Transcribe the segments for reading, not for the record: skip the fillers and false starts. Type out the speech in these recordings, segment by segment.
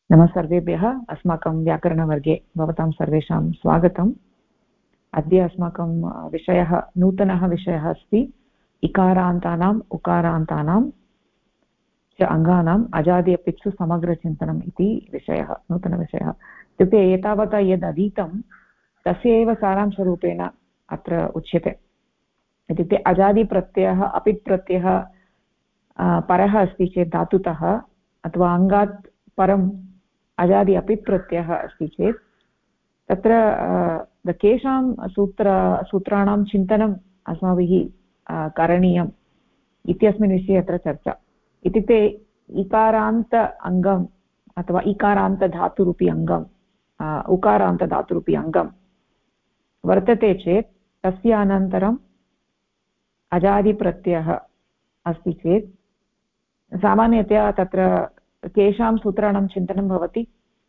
नमः सर्वेभ्यः। अस्माकं व्याकरणवर्गे भवतां सर्वेषां स्वागतम्। अद्य अस्माकं विषयः नूतनः विषयः अस्ति इकारान्तानाम् उकारान्तानां च अङ्गानाम् अजादि अपित्सु समग्रचिन्तनम् इति विषयः, नूतनविषयः। इत्युक्ते एतावता यद् अधीतं तस्य एव सारांशरूपेण अत्र उच्यते। इत्युक्ते अजादिप्रत्ययः अपित् प्रत्ययः परः अस्ति चेत् धातुतः अथवा अङ्गात् परम् अजादि अपित् प्रत्ययः अस्ति चेत् तत्र केषां सूत्राणां चिन्तनम् अस्माभिः करणीयम् इत्यस्मिन् विषये अत्र चर्चा। इत्युक्ते इकारान्त अङ्गम् अथवा इकारान्तधातुरूपी अङ्गम् उकारान्तधातुरूपी अङ्गं वर्तते चेत् तस्य अनन्तरम् अजादिप्रत्ययः अस्ति चेत् सामान्यतया तत्र केषां सूत्राणां चिन्तनं भवति?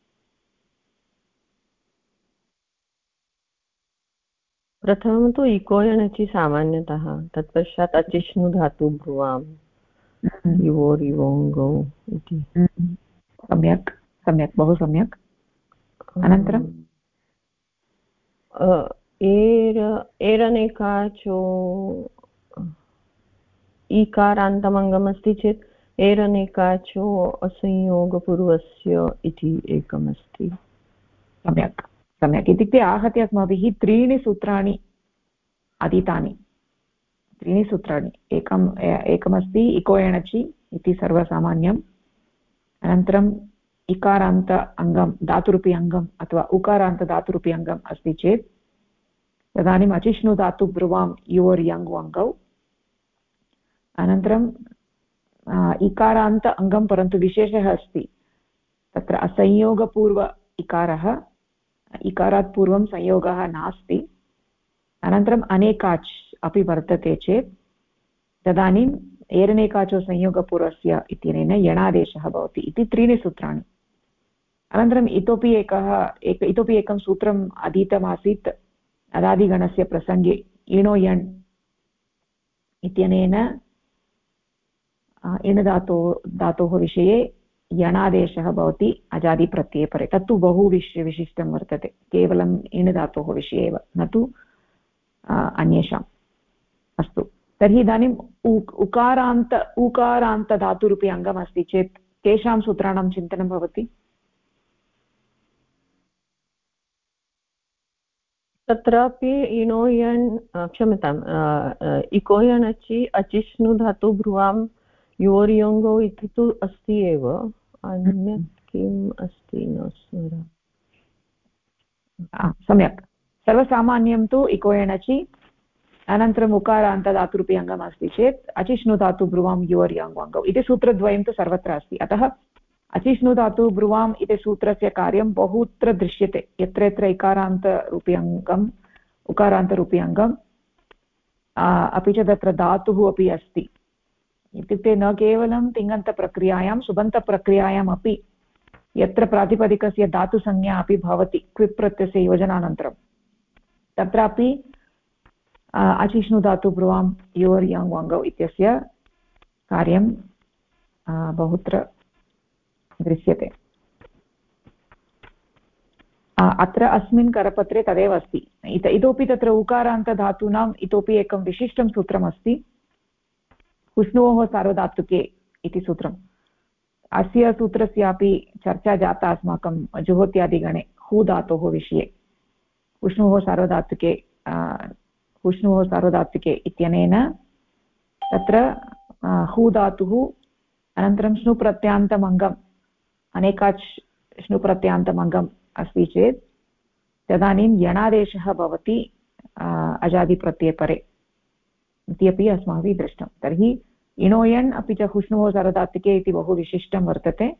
प्रथमं तु इको यणचि सामान्यतः, तत्पश्चात् अचिष्णु धातु भ्रुवाम् इवोर् इवोङ्गौ इति। सम्यक् सम्यक्, बहु सम्यक्। अनन्तरं एरनेकाचो ईकारान्तमङ्गमस्ति चेत् एरनेकाचो असंयोगपूर्वस्य इति एकमस्ति। सम्यक् सम्यक्। इत्युक्ते आहत्य अस्माभिः त्रीणि सूत्राणि अधीतानि। त्रीणि सूत्राणि एकमस्ति इको एणचि इति सर्वसामान्यम्। अनन्तरम् इकारान्त अङ्गं धातुरूपी अङ्गम् अथवा उकारान्त धातुरूपी अङ्गम् अस्ति चेत् तदानीम् अचिष्णु धातु ब्रुवां योर् यङ् वङ्गौ। अनन्तरं इकारान्त अङ्गं परन्तु विशेषः अस्ति, तत्र असंयोगपूर्व इकारः, इकारात् पूर्वं संयोगः नास्ति। अनन्तरम् अनेकाच् अपि वर्तते चेत् तदानीम् एरनेकाचो संयोगपूर्वस्य इत्यनेन यणादेशः भवति इति त्रीणि सूत्राणि। अनन्तरम् इतोपि एकं सूत्रम् अधीतमासीत् अदादिगणस्य प्रसङ्गे इणो यण् इत्यनेन इण् धातोः विषये यणादेशः भवति अजादिप्रत्यये परे। तत्तु बहु विशिष्टं वर्तते, केवलम् इण् धातोः विषये एव, न तु अन्येषाम्। अस्तु, तर्हि इदानीम् उकारान्तधातुरूपी अङ्गमस्ति चेत् केषां सूत्राणां चिन्तनं भवति? तत्रापि इणो यण् क्षम्यताम् इको यणचि अचिष्णु धातु भ्रुवां योर्योङ्गौ इति तु अस्ति एव, अन्यत् किम् अस्ति न स्मरामि। सम्यक्, सर्वसामान्यं तु इको एणचि, अनन्तरम् उकारान्तधातुरूपी अङ्गम् अस्ति चेत् अचिष्णु धातु ब्रुवां योर् यङ् वङ्गौ इति सूत्रद्वयं तु सर्वत्र अस्ति। अतः अचिष्णु धातु ब्रुवाम् इति सूत्रस्य कार्यं बहुत्र दृश्यते, यत्र यत्र इकारान्तरूपी अङ्गम् उकारान्तरूपी अङ्गम् अपि च तत्र धातुः अपि अस्ति। इत्युक्ते न केवलं तिङन्तप्रक्रियायां सुबन्तप्रक्रियायाम् अपि यत्र प्रातिपदिकस्य धातुसंज्ञा अपि भवति क्विप् प्रत्ययस्य योजनानन्तरं तत्रापि अचिष्णु धातु ब्रुवां योर् यङ् वङ्गौ इत्यस्य कार्यं बहुत्र दृश्यते। अत्र अस्मिन् करपत्रे तदेव अस्ति। इतोपि तत्र उकारान्तधातूनाम् इतोपि एकं विशिष्टं सूत्रमस्ति, उष्णोः सार्वधातुके इति सूत्रम्। अस्य सूत्रस्यापि चर्चा जाता अस्माकं जुहोत्यादिगणे हू धातोः विषये। उष्णोः सार्वधातुके इत्यनेन तत्र हू धातुः अनन्तरं स्नुप्रत्यान्तमङ्गम् अनेकाच् स्नुप्रत्यान्तमङ्गम् अस्ति चेत् तदानीं यणादेशः भवति अजादिप्रत्यये परे इति अपि अस्माभिः दृष्टं। तर्हि इणो यण् अपि च हुष्णुः सार्वधातुके इति बहु विशिष्टं वर्तते।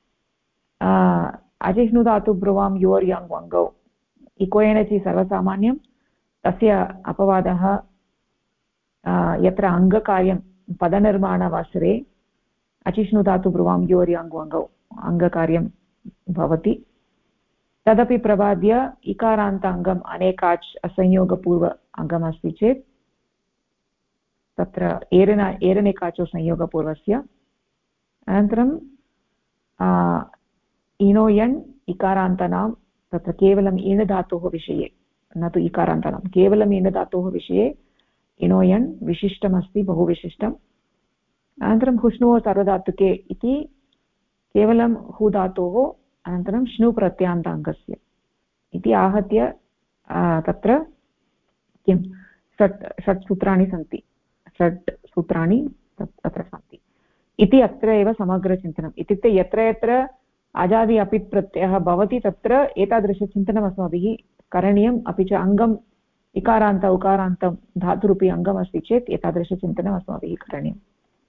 अजिष्णु धातु ब्रुवां योर् यङ् वङ्गौ इको एणचि सर्वसामान्यं, तस्य अपवादः यत्र अङ्गकार्यं पदनिर्माणवासरे अचिष्णु धातु ब्रुवां योर् यङ् वङ्गौ अङ्गकार्यं भवति, तदपि प्रबाद्य इकारान्त अङ्गम् अनेकाच् असंयोगपूर्व अङ्गमस्ति चेत् तत्र एरनेकाचो संयोगपूर्वस्य, अनन्तरं इणोयण् इकारान्तानां तत्र केवलम् इण् धातोः विषये न तु इकारान्तानां केवलम् इण् धातोः विषये इणोयण् विशिष्टमस्ति बहु विशिष्टम् अनन्तरं हुष्णुः सार्वधातुके इति केवलं हु धातोः अनन्तरं श्नु प्रत्यान्ताङ्गस्य इति आहत्य तत्र किं षट् सूत्राणि सन्ति षट् सूत्राणि तत्र सन्ति इति अत्र एव समग्रचिन्तनम् इत्युक्ते यत्र यत्र अजादि अपित् प्रत्ययः भवति तत्र एतादृशचिन्तनम् अस्माभिः करणीयम् अपि च अङ्गम् इकारान्त उकारान्तं धातुरूपी अङ्गमस्ति चेत् एतादृशचिन्तनम् अस्माभिः करणीयम्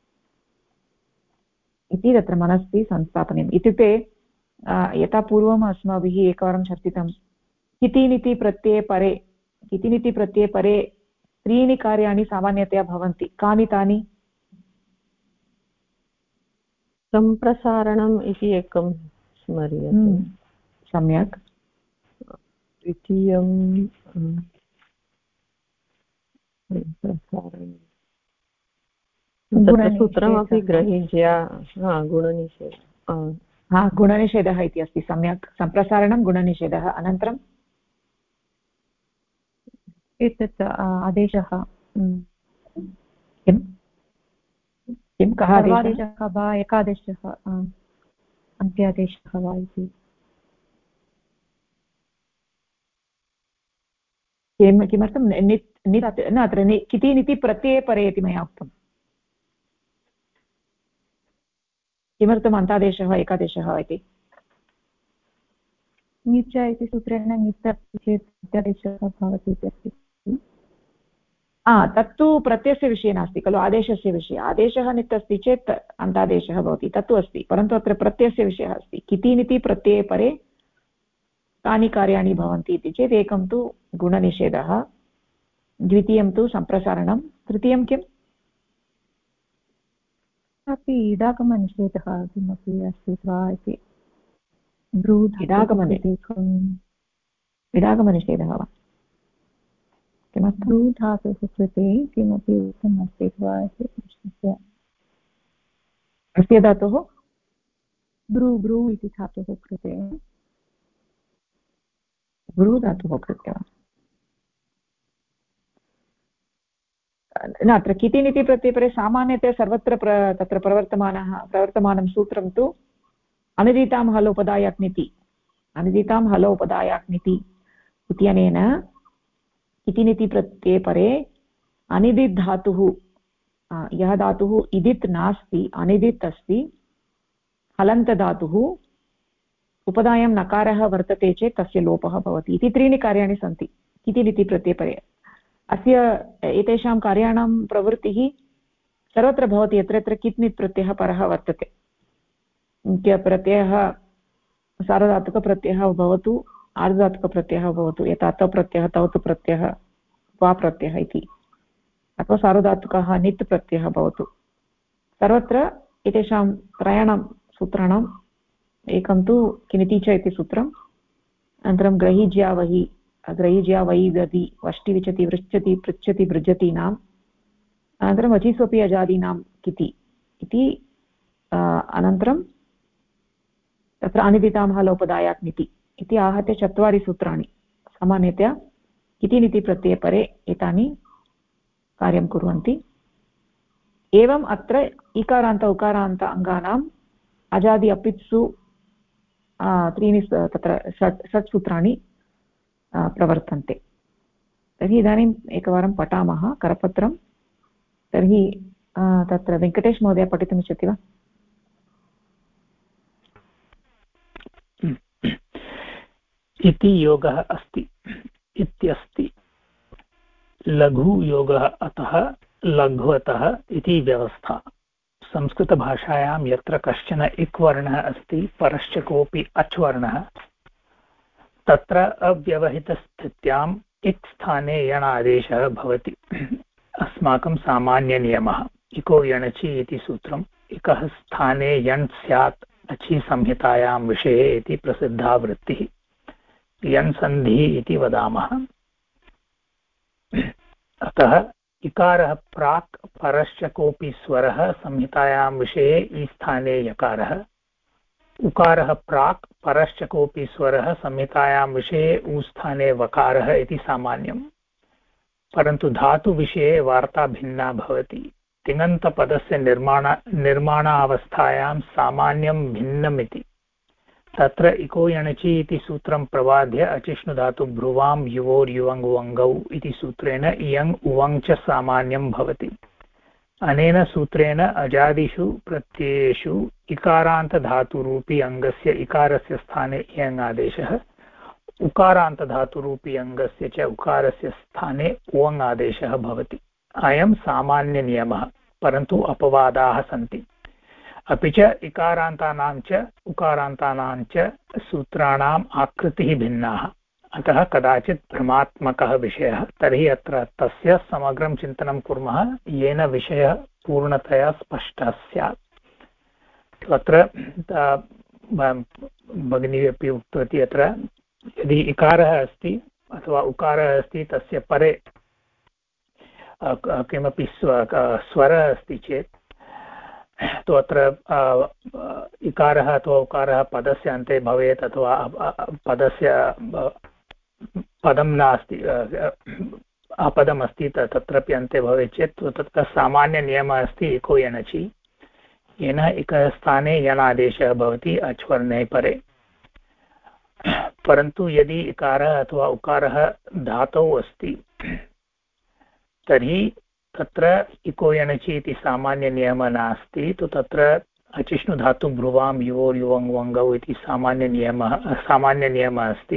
इति तत्र मनसि संस्थापनीयम् इत्युक्ते यथा पूर्वम् अस्माभिः एकवारं चर्चितं कितिनिति प्रत्यये परे कितिनिति प्रत्यये परे त्रीणि कार्याणि सामान्यतया भवन्ति कानि तानि सम्प्रसारणम् इति एकं स्मर्यते सम्यक् द्वितीयं सम्प्रसारणं सूत्रमपि ग्रहीज्या गुणनिषेधः गुणनिषेधः इति अस्ति सम्यक् सम्प्रसारणं गुणनिषेधः अनन्तरम् एतत् आदेशः किं किं कः आदेशः वा एकादेशः अन्त्यादेशः वा इति किमर्थं न अत्र कितिनिति प्रत्यये परे इति मया उक्तम् किमर्थम् अन्तादेशः एकादेशः इति निच इति सूत्रेण निच अस्ति चेत् अन्त्यादेशः भवति इति अस्ति तत्तु प्रत्ययस्य विषये नास्ति खलु आदेशस्य विषये आदेशः नित् अस्ति चेत् अन्तादेशः भवति तत्तु अस्ति परन्तु अत्र प्रत्ययस्य विषयः अस्ति कितिनिति प्रत्यये परे कानि कार्याणि भवन्ति इति चेत् एकं तु गुणनिषेधः द्वितीयं तु सम्प्रसारणं तृतीयं किम् अपि इडागमनिषेधः किमपि अस्ति वा इति इडागमनिषेधः वा किमर्थं धातुः कृते किमपि उक्तम् अस्ति वा इति प्रश्नस्य अस्य धातुः ब्रू इति धातुः कृते ब्रू धातुः कृते न अत्र कितिनिति प्रत्ययपरे सामान्यतया सर्वत्र तत्र प्रवर्तमानं सूत्रं तु अनुदितां हलोपदायाक्निति अनुदितां हलोपदायाक्निति इत्यनेन कितिनिति प्रत्यये परे अनिदित् धातुः यः धातुः इदित् नास्ति अनिदित् अस्ति हलन्तधातुः उपधायां नकारः वर्तते चेत् तस्य लोपः भवति इति त्रीणि कार्याणि सन्ति कितिनिति प्रत्यये परे अस्य एतेषां कार्याणां प्रवृत्तिः सर्वत्र भवति यत्र यत्र कित्नित् प्रत्ययः परः वर्तते प्रत्ययः सार्वधातुकप्रत्ययः भवतु आर्धधातुकप्रत्ययः भवतु यथा त प्रत्ययः तवतु प्रत्ययः वा प्रत्ययः इति अथवा सार्वधातुकः नित् प्रत्ययः भवतु सर्वत्र एतेषां त्रयाणां सूत्राणाम् एकं तु किनिति च इति सूत्रम् अनन्तरं ग्रहीज्या वै दधि वष्टि विचति वृच्छति पृच्छति भृजतीनाम् अनन्तरं वचिस्वपि अजादीनां किति इति अनन्तरं तत्र अनिदितां हलोपदायाक्निति इति आहत्य 4 सूत्राणि सामान्यतया कितिनिति प्रत्यये परे एतानि कार्यं कुर्वन्ति एवम् अत्र इकारान्त उकारान्त अङ्गानाम् अजादि अपित्सु त्रीणि तत्र षट् सूत्राणि प्रवर्तन्ते तर्हि इदानीम् एकवारं पठामः करपत्रं तर्हि तत्र वेङ्कटेश महोदय पठितुमिच्छति वा इति योगः अस्ति इत्यस्ति लघुयोगः अतः लघ्वतः इति व्यवस्था संस्कृतभाषायां यत्र कश्चन इक् वर्णः अस्ति परश्च कोऽपि अच् वर्णः तत्र अव्यवहितस्थित्याम् इक् स्थाने यण आदेशः भवति अस्माकं सामान्यनियमः इको यणचि इति सूत्रम् इकः स्थाने यण् स्यात् अचि संहितायां विषये इति प्रसिद्धा वृत्तिः यण् सन्धिः इति वदामः अतः इकारः प्राक् परश्च कोऽपि स्वरः संहितायां विषये ई स्थाने यकारः उकारः प्राक् परश्च कोऽपि स्वरः संहितायां विषये ऊस्थाने वकारः इति सामान्यम् परन्तु धातुविषये वार्ता भिन्ना भवति तिङन्तपदस्य निर्माणावस्थायां सामान्यं भिन्नमिति तत्र इको यणचि इति सूत्रं प्रवाद्य अचिष्णुधातु ब्रुवां युवोर्युवङ् उवङ्गौ इति सूत्रेण इयङ् उवङ् च सामान्यं भवति अनेन सूत्रेण अजादिषु प्रत्ययेषु इकारान्तधातुरूपी अङ्गस्य इकारस्य स्थाने इयङ् आदेशः उकारान्तधातुरूपी अङ्गस्य च उकारस्य स्थाने उवङ् आदेशः भवति अयं सामान्यनियमः परन्तु अपवादाः सन्ति अपि च इकारान्तानां च उकारान्तानां च सूत्राणाम् आकृतिः भिन्नाः अतः कदाचित् भ्रमात्मकः विषयः तर्हि अत्र तस्य समग्रं चिन्तनं कुर्मः येन विषयः पूर्णतया स्पष्टः स्यात् अत्र भगिनी अपि उक्तवती अत्र यदि इकारः अस्ति अथवा उकारः अस्ति तस्य परे किमपि स्वरः अस्ति चेत् तो अत्र इकारः अथवा उकारः पदस्य अन्ते भवेत् अथवा पदस्य पदं नास्ति अपदम् अस्ति तत्रापि अन्ते भवेत् चेत् तत्र सामान्यनियमः अस्ति इको यणचि येन इकस्थाने यणादेशः भवति अच्वर्णे परे परन्तु यदि इकारः अथवा उकारः धातौ अस्ति तर्हि तत्र इको यणचि इति सामान्यनियमः नास्ति तु तत्र अचिष्णुधातु ब्रुवां युवोर्युवङ् वङ्गौ इति सामान्यनियमः अस्ति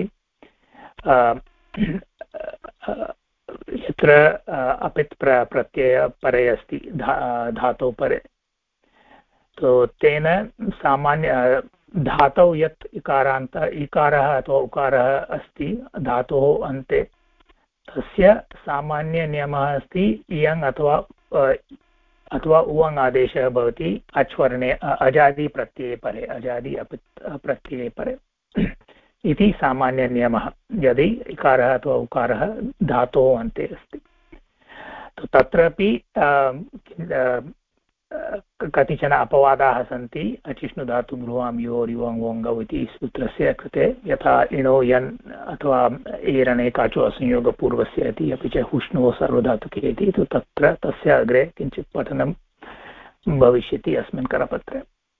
यत्र अपित् प्रत्यय परे अस्ति धातौ परे तो तेन सामान्य धातौ यत् इकारः अथवा उकारः अस्ति धातोः अन्ते तस्य सामान्यनियमः अस्ति इयङ् अथवा उवङ् आदेशः भवति अच्वर्णे अजादिप्रत्यये परे अजादि प्रत्यये परे इति सामान्यनियमः यदि इकारः अथवा उकारः धातोः अन्ते अस्ति तत्रापि कतिचन अपवादाः सन्ति अचिष्णुधातु ब्रुवां योर्युवङ् वोङ्गौ इति सूत्रस्य कृते यथा इणो यन् अथवा एरणे काचो असंयोगपूर्वस्य इति अपि च हुष्णुवो सार्वधातुके इति तत्र तस्य अग्रे किञ्चित् पठनं भविष्यति अस्मिन् करपत्रे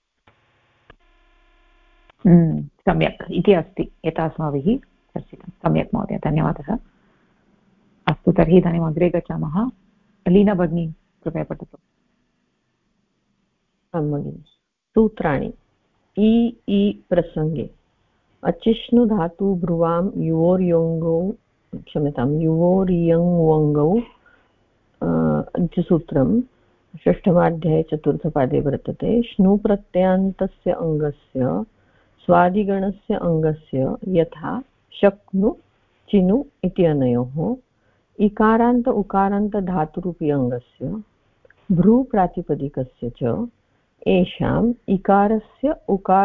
सम्यक् इति अस्ति यथा अस्माभिः चर्चितं सम्यक् महोदय धन्यवादः अस्तु तर्हि इदानीम् अग्रे गच्छामः लीना भगिनी कृपया पठतु सूत्राणि इ प्रसङ्गे अचिष्णुधातु ब्रुवां युवोर्योङ्गौ क्षम्यतां युवोर्यङ् वङ्गौ इति सूत्रं षष्ठमाध्याये चतुर्थपादे वर्तते श्नुप्रत्ययान्तस्य अङ्गस्य स्वादिगणस्य अङ्गस्य यथा शक्नु चिनु इति अनयोः इकारान्त उकारान्त धातुरूपी अङ्गस्य भ्रूप्रातिपदिकस्य च एषाम् इकारस्य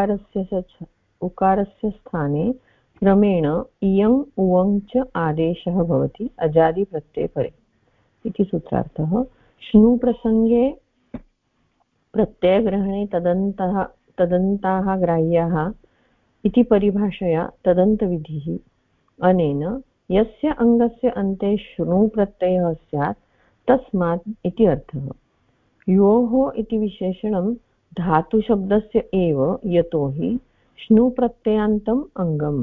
उकारस्य स्थाने क्रमेण इयङ् उवङ् च आदेशः भवति अजादिप्रत्यये परे इति सूत्रार्थः श्नुप्रसङ्गे प्रत्ययग्रहणे तदन्ताः ग्राह्याः इति परिभाषया तदन्तविधिः अनेन यस्य अङ्गस्य अन्ते श्नुप्रत्ययः स्यात् तस्मात् इति अर्थः योः इति विशेषणं धातुशब्दस्य एव यतोहि श्नुप्रत्ययान्तम् अङ्गम्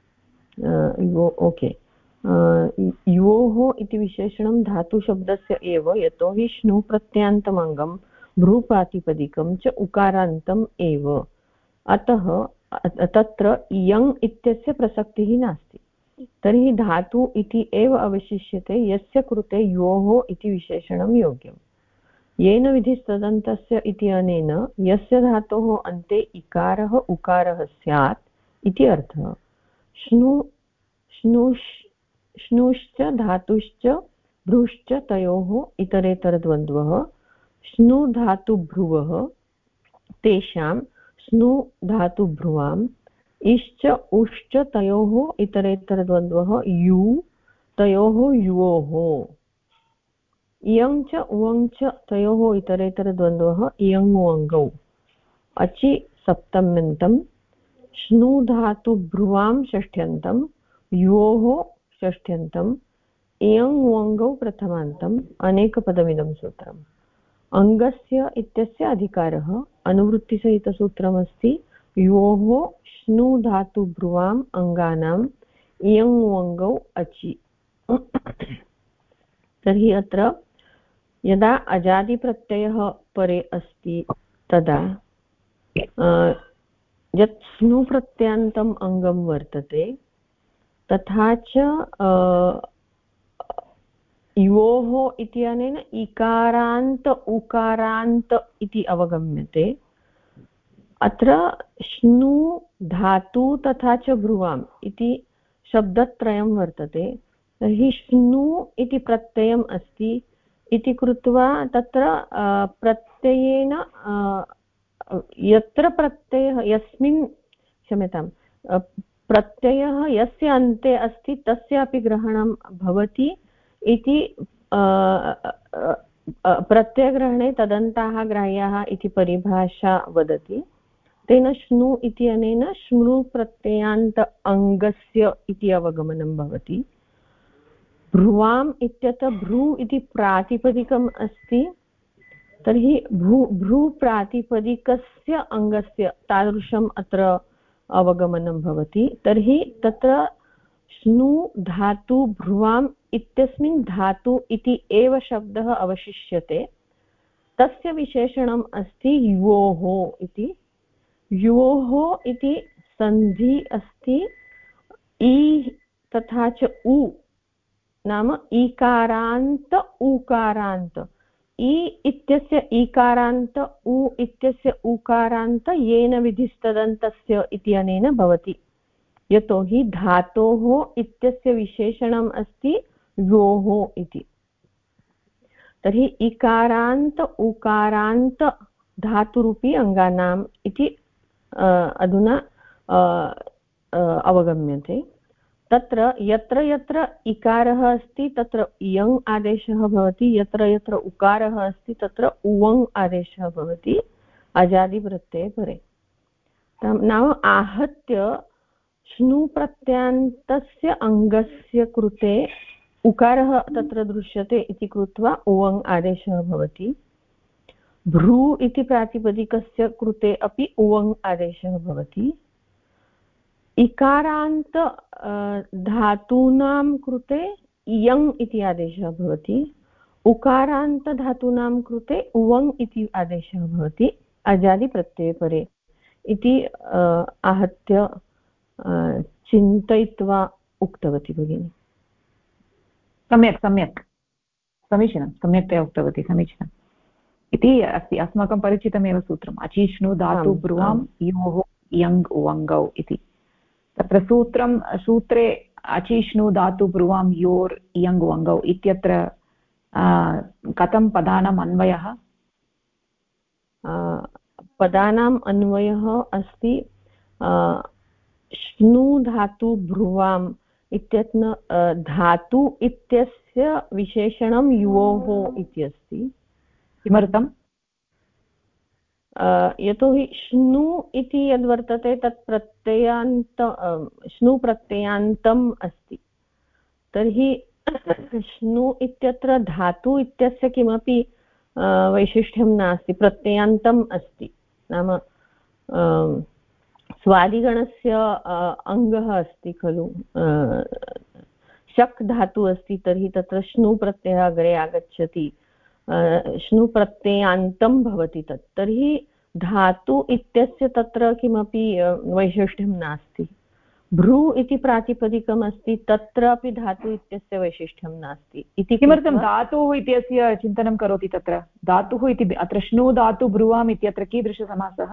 योः इति विशेषणं धातुशब्दस्य एव यतोहि श्नुप्रत्ययान्तम् अङ्गं भ्रूप्रातिपदिकं च उकारान्तम् एव अतः तत्र इयङ् इत्यस्य प्रसक्तिः नास्ति तर्हि धातु इति एव अवशिष्यते यस्य कृते योः इति विशेषणं योग्यम् येन विधिस्तदन्तस्य इति अनेन यस्य धातोः अन्ते इकारः उकारः स्यात् इति अर्थः श्नुश्च धातुश्च भ्रूश्च तयोः इतरेतरद्वन्द्वः श्नुधातुभ्रुवः तेषां स्नुधातुभ्रुवाम् इश्च उश्च तयोः इतरेतरद्वन्द्वः यु तयोः युवोः इयं च उवं च तयोः इतरेतरद्वन्द्वः इयङ् उवङ्गौ अचि सप्तम्यन्तं श्नु धातु भ्रुवां षष्ठ्यन्तं योः षष्ठ्यन्तम् इयं वङ्गौ प्रथमान्तम् अनेकपदमिदं सूत्रम् अङ्गस्य इत्यस्य अधिकारः अनुवृत्तिसहितसूत्रमस्ति योः श्नु धातु भ्रुवाम् अङ्गानाम् इयं वङ्गौ अचि तर्हि अत्र यदा अजादिप्रत्ययः परे अस्ति तदा यत् स्नु प्रत्यान्तम् अङ्गं वर्तते तथा च योः इत्यनेन इकारान्त उकारान्त इति अवगम्यते अत्र श्नु धातु तथा च भ्रुवाम् इति शब्दत्रयं वर्तते तर्हि श्नु इति प्रत्ययम् अस्ति इति कृत्वा तत्र प्रत्ययेन यत्र प्रत्ययः यस्मिन् क्षम्यतां प्रत्ययः यस्य अन्ते अस्ति तस्यापि ग्रहणं भवति इति प्रत्ययग्रहणे तदन्ताः ग्राह्याः इति परिभाषा वदति तेन श्नु इत्यनेन श्नु प्रत्ययान्त अङ्गस्य इति अवगमनं भवति भ्रुवाम् इत्यत्र भ्रू इति प्रातिपदिकम् अस्ति तर्हि भ्रूप्रातिपदिकस्य अङ्गस्य तादृशम् अत्र अवगमनं भवति तर्हि तत्र श्नु धातु भ्रुवाम् इत्यस्मिन् धातु इति एव शब्दः अवशिष्यते तस्य विशेषणम् अस्ति योः इति योः इति सन्धि अस्ति इ तथा च उ नाम ईकारान्त ऊकारान्त इ इत्यस्य ईकारान्त उ इत्यस्य ऊकारान्त येन विधिस्तदन्तस्य इत्यनेन भवति यतोहि धातोः इत्यस्य विशेषणम् अस्ति योः इति तर्हि इकारान्त उकारान्त धातुरूपी अङ्गानाम् इति अधुना अवगम्यते तत्र यत्र यत्र इकारः अस्ति तत्र इयङ् आदेशः भवति यत्र यत्र उकारः अस्ति तत्र उवङ् आदेशः भवति अजादिप्रत्यये परे नाम आहत्य श्नु प्रत्यान्तस्य अङ्गस्य कृते उकारः तत्र दृश्यते इति कृत्वा उवङ् आदेशः भवति भ्रू इति प्रातिपदिकस्य कृते अपि उवङ् आदेशः भवति इकारान्त धातूनां कृते इयङ् इति आदेशः भवति उकारान्त धातूनां कृते उवङ् इति आदेशः भवति अजादिप्रत्यये परे इति आहत्य चिन्तयित्वा उक्तवती भगिनी सम्यक् सम्यक् समीचीनं सम्यक्तया उक्तवती समीचीनम् इति अस्ति अस्माकं परिचितमेव सूत्रम् अचिष्णु धातु ब्रुवां योः इयङ् उवङ्गौ इति तत्र सूत्रे अचिष्णु धातु ब्रुवां योर् इयङ् उवङ्गौ इत्यत्र कथं पदानाम् अन्वयः पदानाम् अन्वयः अस्ति श्नु धातु भ्रुवाम् इत्यत्र धातु इत्यस्य विशेषणं योः इति अस्ति किमर्थं यतोहि श्नु इति यद्वर्तते तत् प्रत्ययान्त श्नु प्रत्ययान्तम् अस्ति तर्हि श्नु इत्यत्र धातु इत्यस्य किमपि वैशिष्ट्यं नास्ति प्रत्ययान्तम् अस्ति नाम स्वादिगणस्य अङ्गः अस्ति खलु शक् धातु अस्ति तर्हि तत्र श्नु प्रत्ययः अग्रे आगच्छति श्नु प्रत्ययान्तं भवति तत् तर्हि धातु इत्यस्य तत्र किमपि वैशिष्ट्यं नास्ति भ्रू इति प्रातिपदिकम् अस्ति तत्रापि धातु इत्यस्य वैशिष्ट्यं नास्ति इति किमर्थं धातुः इत्यस्य चिन्तनं करोति तत्र धातुः इति अत्र श्नु धातु ब्रुवाम् इत्यत्र कीदृशसमासः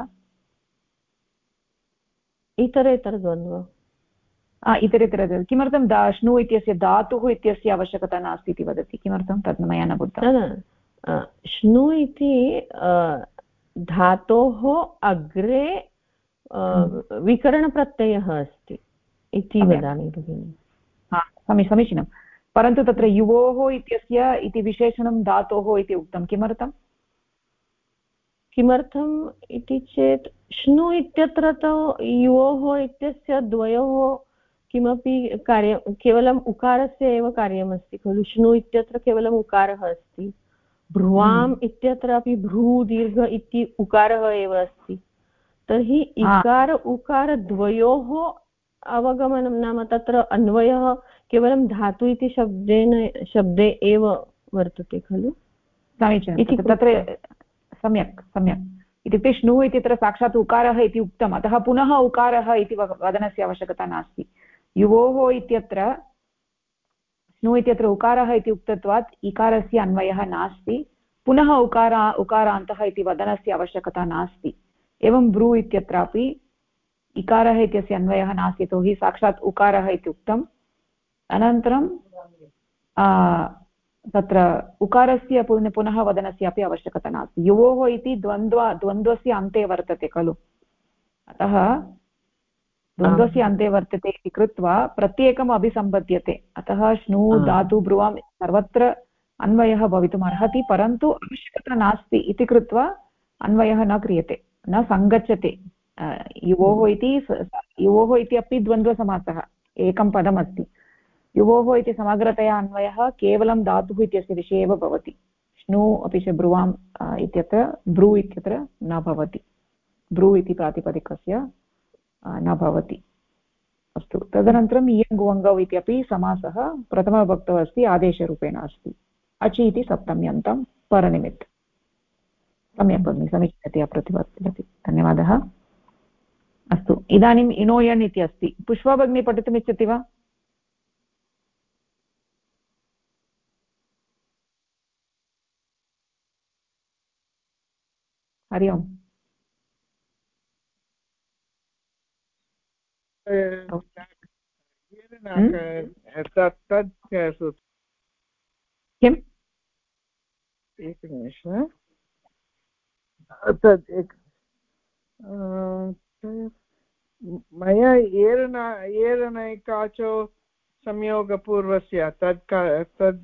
इतरेतरद्वन्द्व इतरेतर किमर्थं श्नु इत्यस्य धातुः इत्यस्य आवश्यकता नास्ति इति वदति किमर्थं तद् मया न बुद्धं श्नु इति धातोः अग्रे विकरणप्रत्ययः अस्ति इति वदामि भगिनि समीचीनं परन्तु तत्र युवोः इत्यस्य इति विशेषणं धातोः इति उक्तं किमर्थं किमर्थम् इति चेत् श्नु इत्यत्र तु योः इत्यस्य द्वयोः किमपि कार्यं केवलम् उकारस्य एव कार्यमस्ति खलु श्नु इत्यत्र केवलम् उकारः अस्ति भ्रुवाम् इत्यत्रापि भ्रू दीर्घ इति उकारः एव अस्ति तर्हि इकार उकार द्वयोः अवगमनं नाम तत्र अन्वयः केवलं धातु इति शब्दे एव वर्तते खलु समीचीनं तत्र सम्यक् सम्यक् इत्युक्ते श्नु इत्यत्र साक्षात् उकारः इति उक्तम् अतः पुनः उकारः इति वदनस्य आवश्यकता नास्ति युवोः इत्यत्र श्नु इत्यत्र उकारः इति उक्तत्वात् इकारस्य अन्वयः नास्ति पुनः उकारान्तः इति वदनस्य आवश्यकता नास्ति एवं ब्रू इत्यत्रापि इकारः इत्यस्य अन्वयः नास्ति यतोहि साक्षात् उकारः इति उक्तम् अनन्तरं तत्र उकारस्य पुनः वदनस्य अपि आवश्यकता नास्ति युवोः इति द्वन्द्वस्य अन्ते वर्तते खलु अतः द्वन्द्वस्य अन्ते वर्तते इति कृत्वा प्रत्येकम् अभिसम्बध्यते अतः श्नु धातु ब्रुवां सर्वत्र अन्वयः भवितुम् अर्हति परन्तु आवश्यकता नास्ति इति कृत्वा अन्वयः न क्रियते न सङ्गच्छते युवोः इति अपि द्वन्द्वसमासः एकं पदमस्ति युवोः इति समग्रतया अन्वयः केवलं धातुः इत्यस्य विषये एव भवति श्नु अपि च ब्रुवाम् इत्यत्र ब्रू इत्यत्र न भवति ब्रू इति प्रातिपदिकस्य न भवति अस्तु तदनन्तरं इयङ् वङ्गौ इत्यपि समासः प्रथमविभक्तौ अस्ति आदेशरूपेण अस्ति अचि इति सप्तम्यन्तं परनिमित्त सम्यक् भगिनि समीचीनतया प्रतिपादितवती धन्यवादः अस्तु इदानीम् इनोयन् इति अस्ति पुष्पा भगिनी पठितुम् इच्छति वा हरि ओम् किम् एकनिमिषम् मया एरनैकाचो संयोगपूर्वस्य तद्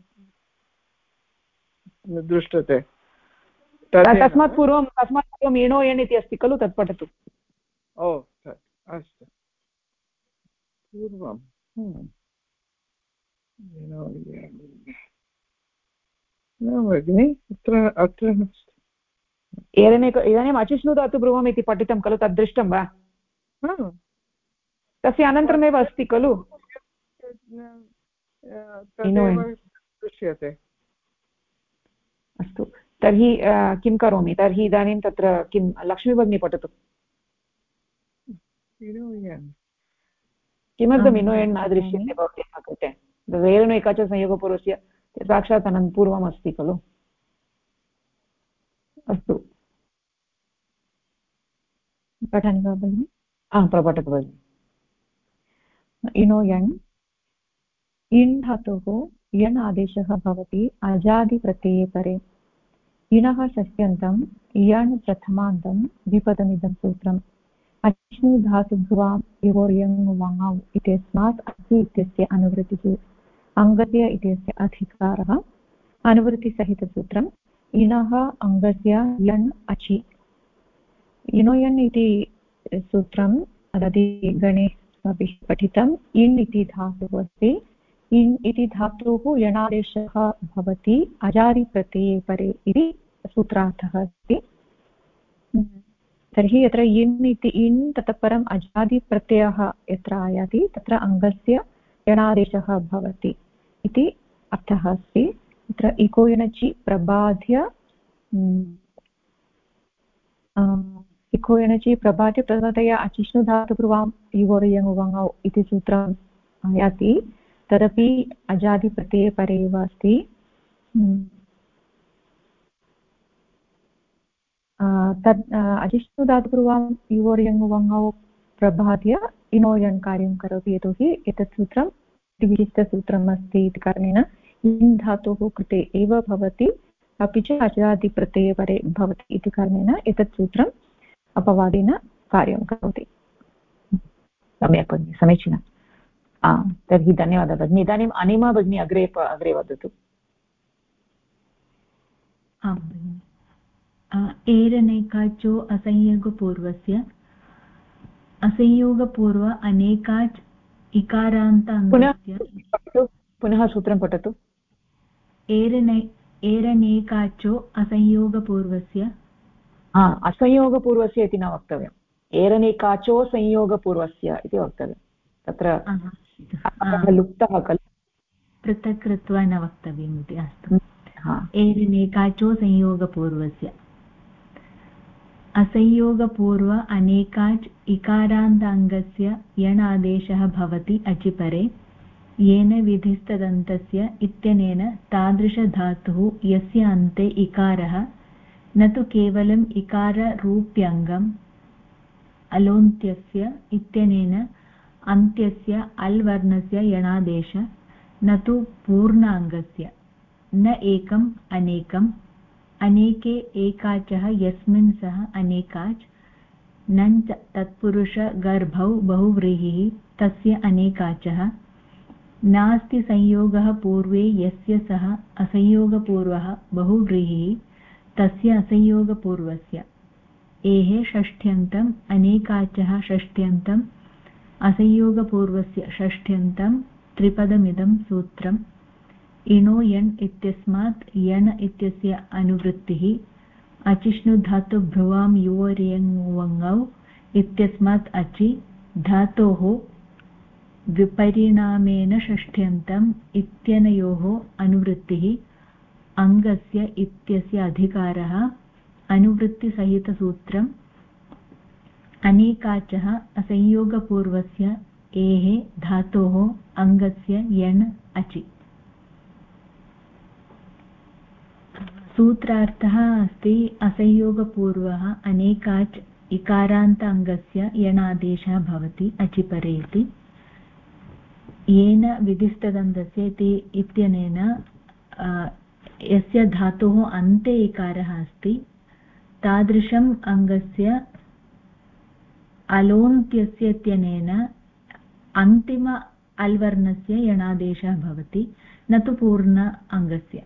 दृष्टते तस्मात् पूर्वम् इणोयन् इति अस्ति खलु तत् पठतु ओ अस्तु पूर्वं न भगिनि अत्र इदानीम् अचिष्णु धातु ब्रुवम् इति पठितं खलु तद् दृष्टं वा तस्य अनन्तरमेव अस्ति खलु दृश्यते अस्तु तर्हि किं करोमि तर्हि इदानीं तत्र किं लक्ष्मी भगिनी पठतु किमर्थम् इनोयन् न दृश्यते भवत्याः कृते एरनु एकाच संयोगपूर्वस्य साक्षात् पूर्वम् अस्ति खलु अस्तु पठामि वा भगिनि प्रपठतु भगिनि इनोयन् इन् धातोः यन् आदेशः भवति अजादिप्रत्यये परे इणः षष्ट्यन्तं यण् प्रथमान्तं द्विपदमिदं सूत्रम् अचिष्णु धातुभ्रुवां योर्यङ् वाङौ इत्यस्मात् अचि इत्यस्य अनुवृत्तिः अङ्गस्य इत्यस्य अधिकारः अनुवृत्तिसहितसूत्रम् इणः अङ्गस्य यण् अचि इनोयन् इति सूत्रं दधिगणे अपि पठितम् इन् इति धातुः अस्ति इन् इति धातुः यणादेशः भवति अजादिप्रत्यये परे इति सूत्रार्थः अस्ति तर्हि यत्र इन् इति इन् ततः परम् अजादिप्रत्ययः यत्र आयाति तत्र अङ्गस्य यणादेशः भवति इति अर्थः अस्ति तत्र इको यणचि प्रबाध्य इको यणचि प्रबाध्य प्रथमतया अचिष्णु धातुपूर्वां युवोर्यङ् वङौ इति सूत्रम् आयाति तदपि अजादिप्रत्यये परे एव अस्ति तद् अचिष्णु धातुपूर्वां युवोर्यङ् वङौ प्रबाध्य इनोयन् कार्यं करोति यतोहि एतत् सूत्रं विशिष्टसूत्रम् अस्ति इति कारणेन इन् धातोः कृते एव भवति अपि च अजादिप्रत्यये परे भवति इति कारणेन एतत् सूत्रम् अपवादेन कार्यं करोति सम्यक् भगिनि समीचीनं तर्हि धन्यवादः भगिनि इदानीम् अनिमा भगिनी अग्रे वदतु आम् भगिनि एरनेकाचो असंयोगपूर्वस्य असंयोगपूर्व अनेकाच् इकारान्ताङ्गस्य पुनः सूत्रं पठतु। एरनेकाचो असंयोगपूर्वस्य असंयोगपूर्वस्य इति न वक्तव्यम्, एरनेकाचो संयोगपूर्वस्य इति वक्तव्यं। तत्र लुप्तः खलु, पृथक् कृत्वा न वक्तव्यम् इति। अस्तु, एरनेकाचो संयोगपूर्वस्य असंयोगपूर्व अनेकाच् इकारान्ताङ्गस्य यण् आदेशः भवति अचिपरे येन विधिस्तदन्तस्य इत्यनेन तादृशधातुः यस्य अन्ते इकारः न तु केवलम् इकाररूप्यङ्गम् अलोन्त्यस्य इत्यनेन अन्त्यस्य अल् वर्णस्य यणादेश न तु पूर्णाङ्गस्य न एकम् अनेकम् अनेके एकाचः यस्मिन् सः अनेकाच् नञ्च तत्पुरुष गर्भौ बहुव्रीहिः तस्य अनेकाचः नास्ति संयोगः पूर्वे यस्य सः असंयोगपूर्वः बहुव्रीहिः तस्य असंयोगपूर्वस्य एः षष्ठ्यन्तम् अनेकाचः षष्ठ्यन्तम् असंयोगपूर्वस्य षष्ठ्यन्तं त्रिपदमिदं सूत्रम् इणो यण् इत्यस्मात् यण् इत्यस्य अनुवृत्तिः अचिष्णुधातुभ्रुवां युवर्यङौ इत्यस्मात् अचि धातोः विपरिणामेन षष्ठ्यन्तम् इत्यनयोः अनुवृत्तिः अङ्गस्य इत्यस्य अधिकारः अनुवृत्तिसहितसूत्रम् अनेकाचः असंयोगपूर्वस्य एः धातोः अङ्गस्य यण् अचि। सूत्रार्थः अस्ति असंयोगपूर्वः अनेकाच् इकारान्त अङ्गस्य यणादेशः भवति अचिपरे इति येन विधिस्तदन्तस्य इत्यनेन यस्य धातोः अन्ते इकारः अस्ति तादृशम् अङ्गस्य अलोन्त्यस्य इत्यनेन अन्तिम अल्वर्णस्य यणादेशः भवति न तु पूर्ण अङ्गस्य।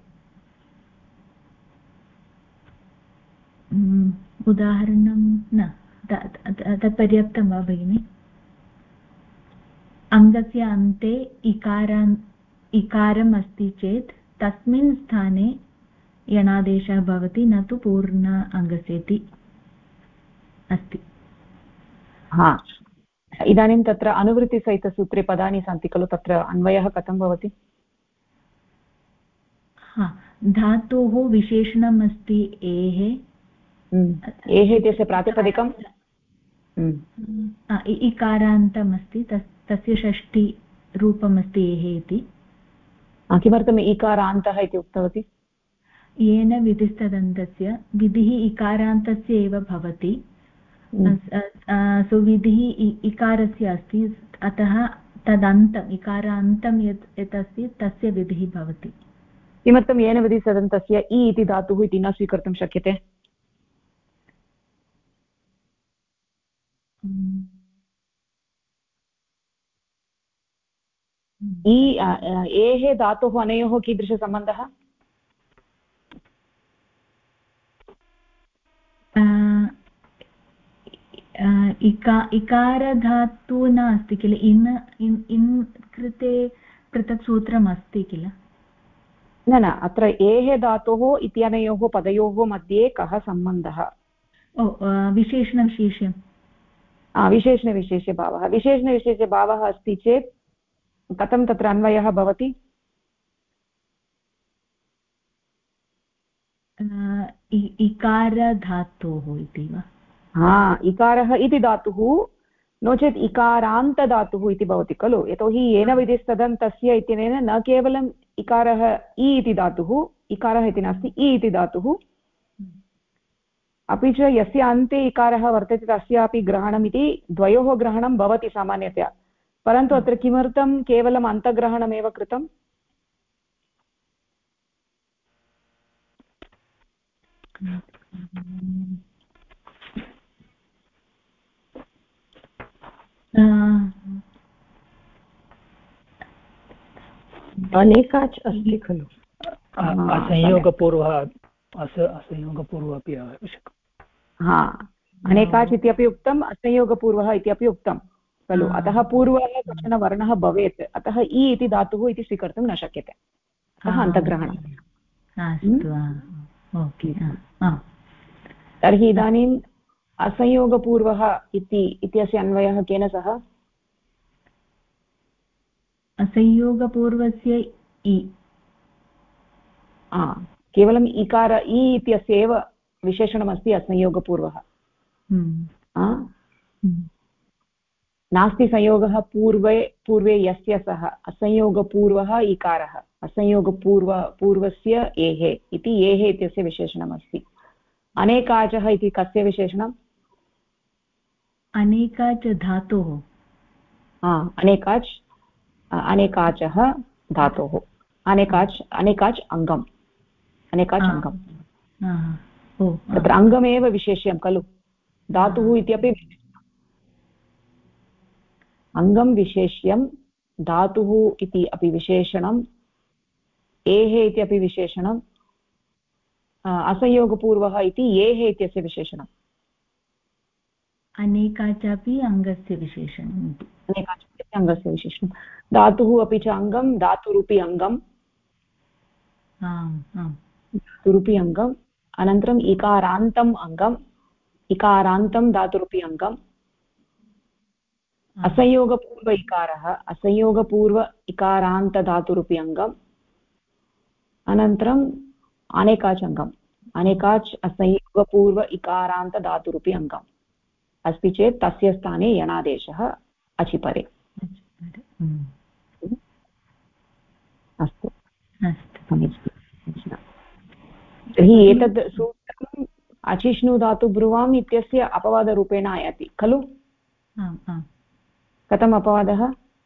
उदाहरणं न तत् पर्याप्तं वा भगिनि? अङ्गस्य अन्ते इकारम् अस्ति चेत् तस्मिन् स्थाने यणादेशः भवति न तु पूर्ण अङ्गस्य इति अस्ति। इदानीं तत्र अनुवृत्तिसहितसूत्रे पदानि सन्ति खलु, तत्र अन्वयः कथं भवति? धातोः विशेषणम् अस्ति एः इत्यस्य प्रातिपदिकम् इकारान्तम् अस्ति, तस्य षष्ठीरूपमस्ति एः इति। किमर्थम् इकारान्तः इति उक्तवती? येन विधिस्तदन्तस्य विधिः इकारान्तस्य एव भवति, सो विधिः इकारस्य अस्ति, अतः तदन्तम् इकारान्तं यत् अस्ति तस्य विधिः भवति। किमर्थं येन विधिस्तदन्तस्य इ इति धातुः इति न स्वीकर्तुं शक्यते? एः धातुः अनयोः कीदृशसम्बन्धः? इकारधातुः नास्ति किल, इन् कृते पृथक् सूत्रम् अस्ति किल? न अत्र एः धातोः इत्यनयोः पदयोः मध्ये कः सम्बन्धः? विशेषणविशेष्यं विशेषणविशेष्यभावः। विशेषणविशेष्यभावः अस्ति चेत् कथं तत्र अन्वयः भवति? इकारधातोः इति वा? इकारः इति धातुः, नो चेत् इकारान्तधातुः इति भवति खलु, यतोहि येन विधिस्तदन्तस्य इत्यनेन न केवलम् इकारः इ इति धातुः, इकारः इति नास्ति इ इति धातुः, अपि च यस्य अन्ते इकारः वर्तते तस्यापि ग्रहणमिति द्वयोः ग्रहणं भवति सामान्यतया, परन्तु अत्र किमर्थं केवलम् अन्तग्रहणमेव कृतम्? अनेकाच् अस्ति खलु, असंयोगपूर्वः असंयोगपूर्व अपि आवश्यकं। हा, अनेकाच् इत्यपि उक्तम्, असंयोगपूर्वः इत्यपि उक्तं खलु। अतः पूर्वः कश्चन वर्णः भवेत्, अतः इ इति धातुः इति स्वीकर्तुं न शक्यते, अतः अन्तग्रहणम्। तर्हि इदानीम् असंयोगपूर्वः इत्यस्य अन्वयः केन सह? असंयोगपूर्वस्य इ, केवलम् इकार इ इत्यस्य एव विशेषणमस्ति असंयोगपूर्वः। नास्ति संयोगः पूर्वे यस्य सः, असंयोगपूर्वः इकारः, पूर्वस्य एः इति एः इत्यस्य विशेषणमस्ति। अनेकाचः इति कस्य विशेषणम्? अनेकाच धातोः। अनेकाचः धातोः, अनेकाच् अङ्गम्, अनेकाच् अङ्गम्। तत्र अङ्गमेव विशेष्यं खलु, धातुः इत्यपि अङ्गं विशेष्यं, धातुः इति अपि विशेषणम्, एः इति अपि विशेषणम्, असंयोगपूर्वः इति एः इत्यस्य विशेषणम्। अनेकाचापि अङ्गस्य विशेषणम्, अनेकाच् अङ्गस्य विशेषणं, धातुः अपि च अङ्गं, धातुरूपी अङ्गं, धातुरूपी अङ्गम्, अनन्तरम् इकारान्तम् अङ्गम्, इकारान्तं धातुरूपी अङ्गम्, असंयोगपूर्व इकारः, असंयोगपूर्व इकारान्तधातुरूपी अङ्गम्, अनन्तरम् अनेकाच् अङ्गम्, अनेकाच् असंयोगपूर्व इकारान्तधातुरूपी अङ्गम् अस्ति चेत् तस्य स्थाने यणादेशः अचिपरे। अस्तु, समीचीनं। तर्हि एतद् सूत्रम् अचिष्णुधातु ब्रुवाम् इत्यस्य अपवादरूपेण आयाति खलु। कथम् अपवादः?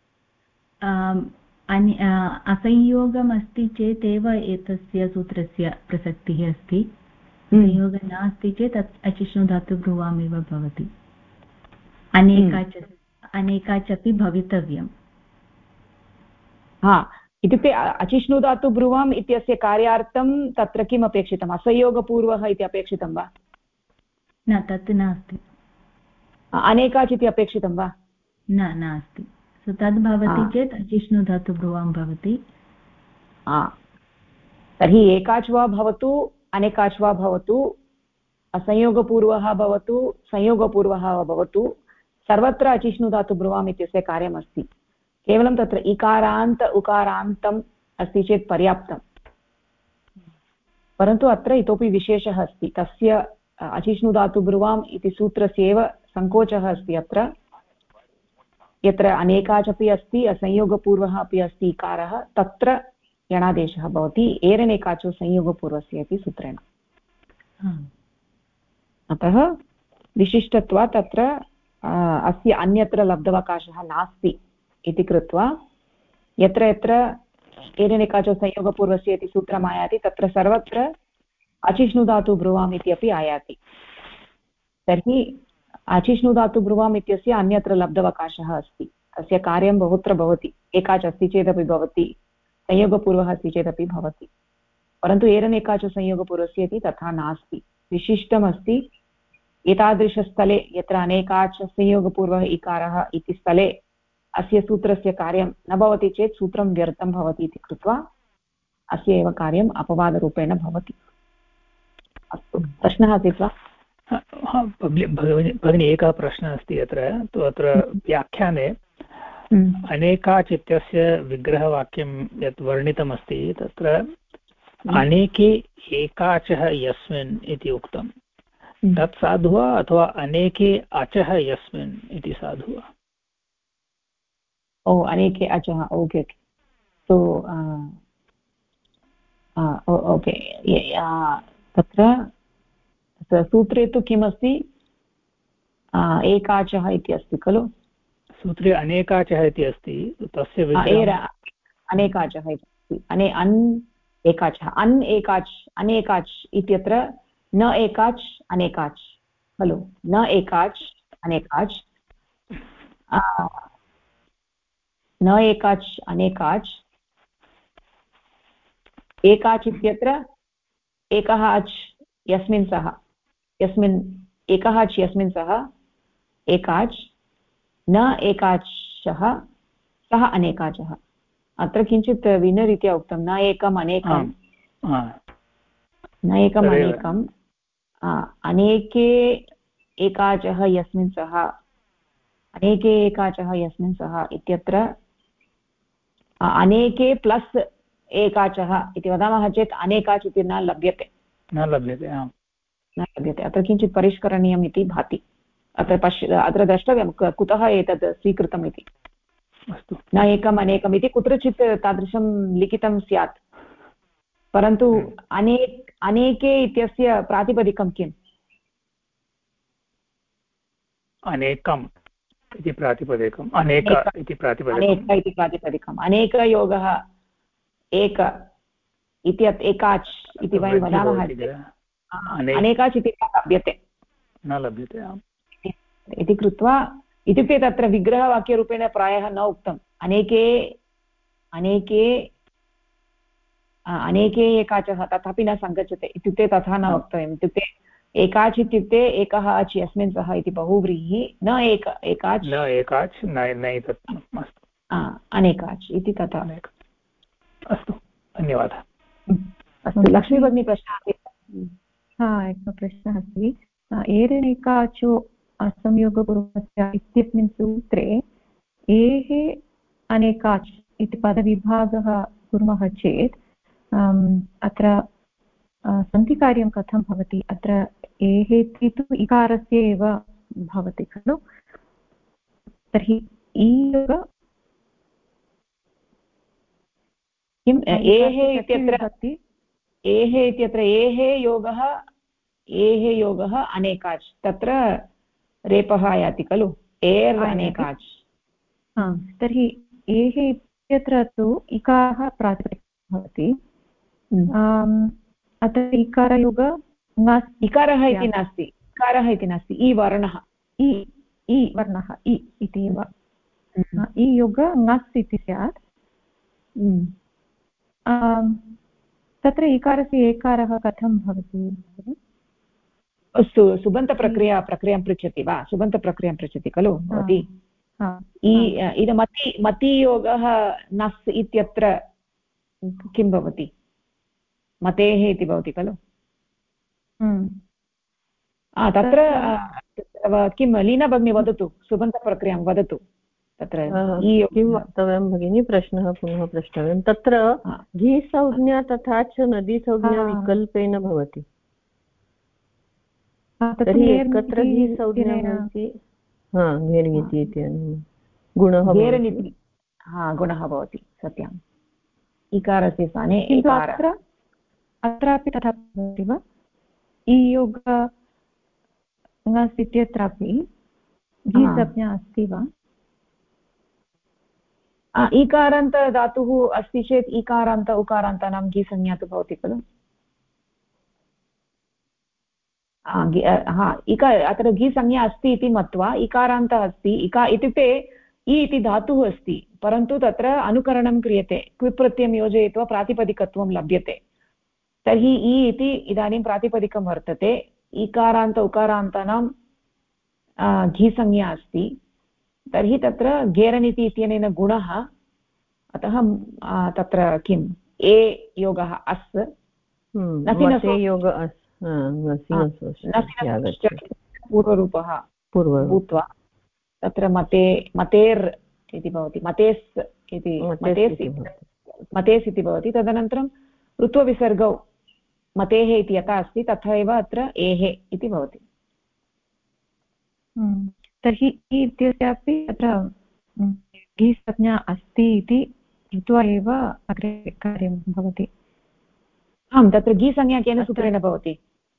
असंयोगमस्ति चेत् एव एतस्य सूत्रस्य प्रसक्तिः अस्ति, संयोगः नास्ति चेत् अचिष्णुधातु ब्रुवामेव भवति। अनेकाच् अपि भवितव्यम्। इत्युक्ते अचिष्णुधातु ब्रुवाम् इत्यस्य कार्यार्थं तत्र किम् अपेक्षितम्? असंयोगपूर्वः इति अपेक्षितं वा? न, तत् नास्ति। अनेकाच् इति अपेक्षितं वा? नास्ति। तद् भवति चेत् अचिष्णुधातु ब्रुवां भवति। तर्हि एकाच् वा भवतु, अनेकाच् वा भवतु, असंयोगपूर्वः भवतु, संयोगपूर्वः वा भवतु, सर्वत्र अचिष्णुधातु ब्रुवाम् इत्यस्य कार्यमस्ति। केवलं तत्र इकारान्त उकारान्तम् अस्ति चेत् पर्याप्तम्। परन्तु अत्र इतोपि विशेषः अस्ति, तस्य अचिष्णुधातु ब्रुवाम् इति सूत्रस्य एव सङ्कोचः अस्ति अत्र। यत्र अनेकाच् अपि अस्ति, असंयोगपूर्वः अपि अस्ति इकारः, तत्र यणादेशः भवति एरनेकाचो संयोगपूर्वस्य इति सूत्रेण। अतः विशिष्टत्वात् तत्र अस्य अन्यत्र लब्धवकाशः नास्ति इति कृत्वा यत्र यत्र एरनेकाचो संयोगपूर्वस्य इति सूत्रम् आयाति तत्र सर्वत्र अचिष्णुधातु ब्रुवाम् इति अपि आयाति। तर्हि अचिष्णुधातु ब्रुवाम् इत्यस्य अन्यत्र लब्धवकाशः अस्ति, तस्य कार्यं बहुत्र भवति। एकाच् अस्ति चेदपि भवति, संयोगपूर्वः अस्ति चेदपि भवति, परन्तु एरनेकाचो संयोगपूर्वस्य इति तथा नास्ति। विशिष्टमस्ति एतादृशस्थले यत्र अनेकाच् संयोगपूर्वः इकारः इति स्थले अस्य सूत्रस्य कार्यं न भवति चेत् सूत्रं व्यर्थं भवति इति कृत्वा अस्य एव कार्यम् अपवादरूपेण भवति। अस्तु, प्रश्नः आसीत् वा? भगिनी, एकः प्रश्नः अस्ति अत्र व्याख्याने अनेकाच् इत्यस्य विग्रहवाक्यं यत् वर्णितमस्ति तत्र अनेके एकाचः यस्मिन् इति उक्तं, तत् साधु वा अथवा अनेके अचः यस्मिन् इति साधु वा? अनेके अचः, ओके सो ओके। तत्र सूत्रे तु किमस्ति? एकाचः इति अस्ति खलु। सूत्रे अनेकाचः इति अस्ति, तस्य अनेकाचः इति अस्ति। अन् एकाचः, अन् एकाच्, अनेकाच् इत्यत्र न एकाच् अनेकाच् खलु, न एकाच् अनेकाच्, न एकाच् अनेकाच्, एकाच् इत्यत्र एकः अच् यस्मिन् सः यस्मिन् एकः अच् यस्मिन् सः एकाच् न एकाचः सः अनेकाचः अत्र किञ्चित् भिन्नरीत्या उक्तं न एकम् अनेकं न एकम् अनेकं अनेके एकाचः यस्मिन् सः अनेके एकाचः यस्मिन् सः इत्यत्र अनेके प्लस् एकाचः इति वदामः चेत् अनेकाच् इति न लभ्यते अत्र किञ्चित् परिष्करणीयम् इति भाति अत्र द्रष्टव्यं कुतः एतत् स्वीकृतम् इति अस्तु न एकम् अनेकम् इति कुत्रचित् तादृशं लिखितं स्यात् परन्तु अनेके इत्यस्य प्रातिपदिकं किम् अनेकम् इति प्रातिपदिकम् अनेक इति प्रातिपदिकम् अनेकयोगः एक इति एकाच् इति वयं वदामः अनेकाच् इति न लभ्यते इति कृत्वा इत्युक्ते तत्र विग्रहवाक्यरूपेण प्रायः न उक्तम् अनेके अनेके अनेके एकाचः तथापि न सङ्गच्छते इत्युक्ते तथा न वक्तव्यम् इत्युक्ते एकाच् इत्युक्ते एकः अच् यस्मिन् सः इति बहुव्रीहि न एकाच् अनेकाच् इति तथा अस्तु धन्यवादः अस्तु लक्ष्मीभगिनी प्रश्नः एकः प्रश्नः अस्ति एरेणेकाचो असंयोगपूर्वस्य इत्यस्मिन् सूत्रे एः अनेकाच् इति पदविभागः कुर्मः चेत् अत्र सन्धिकार्यं कथं भवति अत्र एः इति तु इकारस्य एव भवति खलु तर्हि ईयोग किम् एः इत्यत्र एः योगः अनेकाच् तत्र रेपः आयाति खलु एर् अनेकाच् तर्हि एः इत्यत्र तु इकारः प्रातिपदिकः भवति अत्र इकारयोग इकारः इति नास्ति इ वर्णः इ वर्णः इ इति एव इ योग ङस् इति स्यात् तत्र इकारस्य एकारः कथं भवति अस्तु सुबन्तप्रक्रियां पृच्छति वा सुबन्तप्रक्रियां पृच्छति खलु भवती इदं मतियोगः नस् इत्यत्र किं भवति मतेः इति भवति खलु तत्र किं लीना भगिनी वदतु सुबन्तप्रक्रियां वदतु तत्र किं वक्तव्यं भगिनी प्रश्नः पुनः प्रष्टव्यं तत्र घी संज्ञा तथा च नदी संज्ञा विकल्पेन भवति तर्हि एकत्र घी संज्ञा भवति घेर्निति इत्यनेन गुणः भवति सत्यम् इकारस्य स्थाने अत्रापि तथा भवति वा ईयोग इत्यत्रापि घी संज्ञा अस्ति वा इकारान्त धातुः अस्ति चेत् इकारान्त उकारान्तानां घी संज्ञा तु भवति खलु अत्र घी संज्ञा अस्ति इति मत्वा इकारान्तः अस्ति इत्युक्ते इ इति धातुः अस्ति परन्तु तत्र अनुकरणं क्रियते क्विप् प्रत्ययं योजयित्वा प्रातिपदिकत्वं लभ्यते तर्हि इ इति इदानीं प्रातिपदिकं वर्तते इकारान्त उकारान्तानां घी संज्ञा अस्ति तर्हि तत्र घेरनिति इत्यनेन गुणः अतः तत्र किम् ए योगः अस् पूर्वरूपः भूत्वा तत्र मतेर् इति भवति मतेस् इति भवति तदनन्तरं ऋत्वविसर्गौ मतेः इति यथा अस्ति तथा एव अत्र एः इति भवति तर्हि इत्यस्यापि अत्र घी संज्ञा अस्ति इति कृत्वा एव अग्रे कार्यं भवति आम् तत्र घी संज्ञा केन सूत्रेण भवति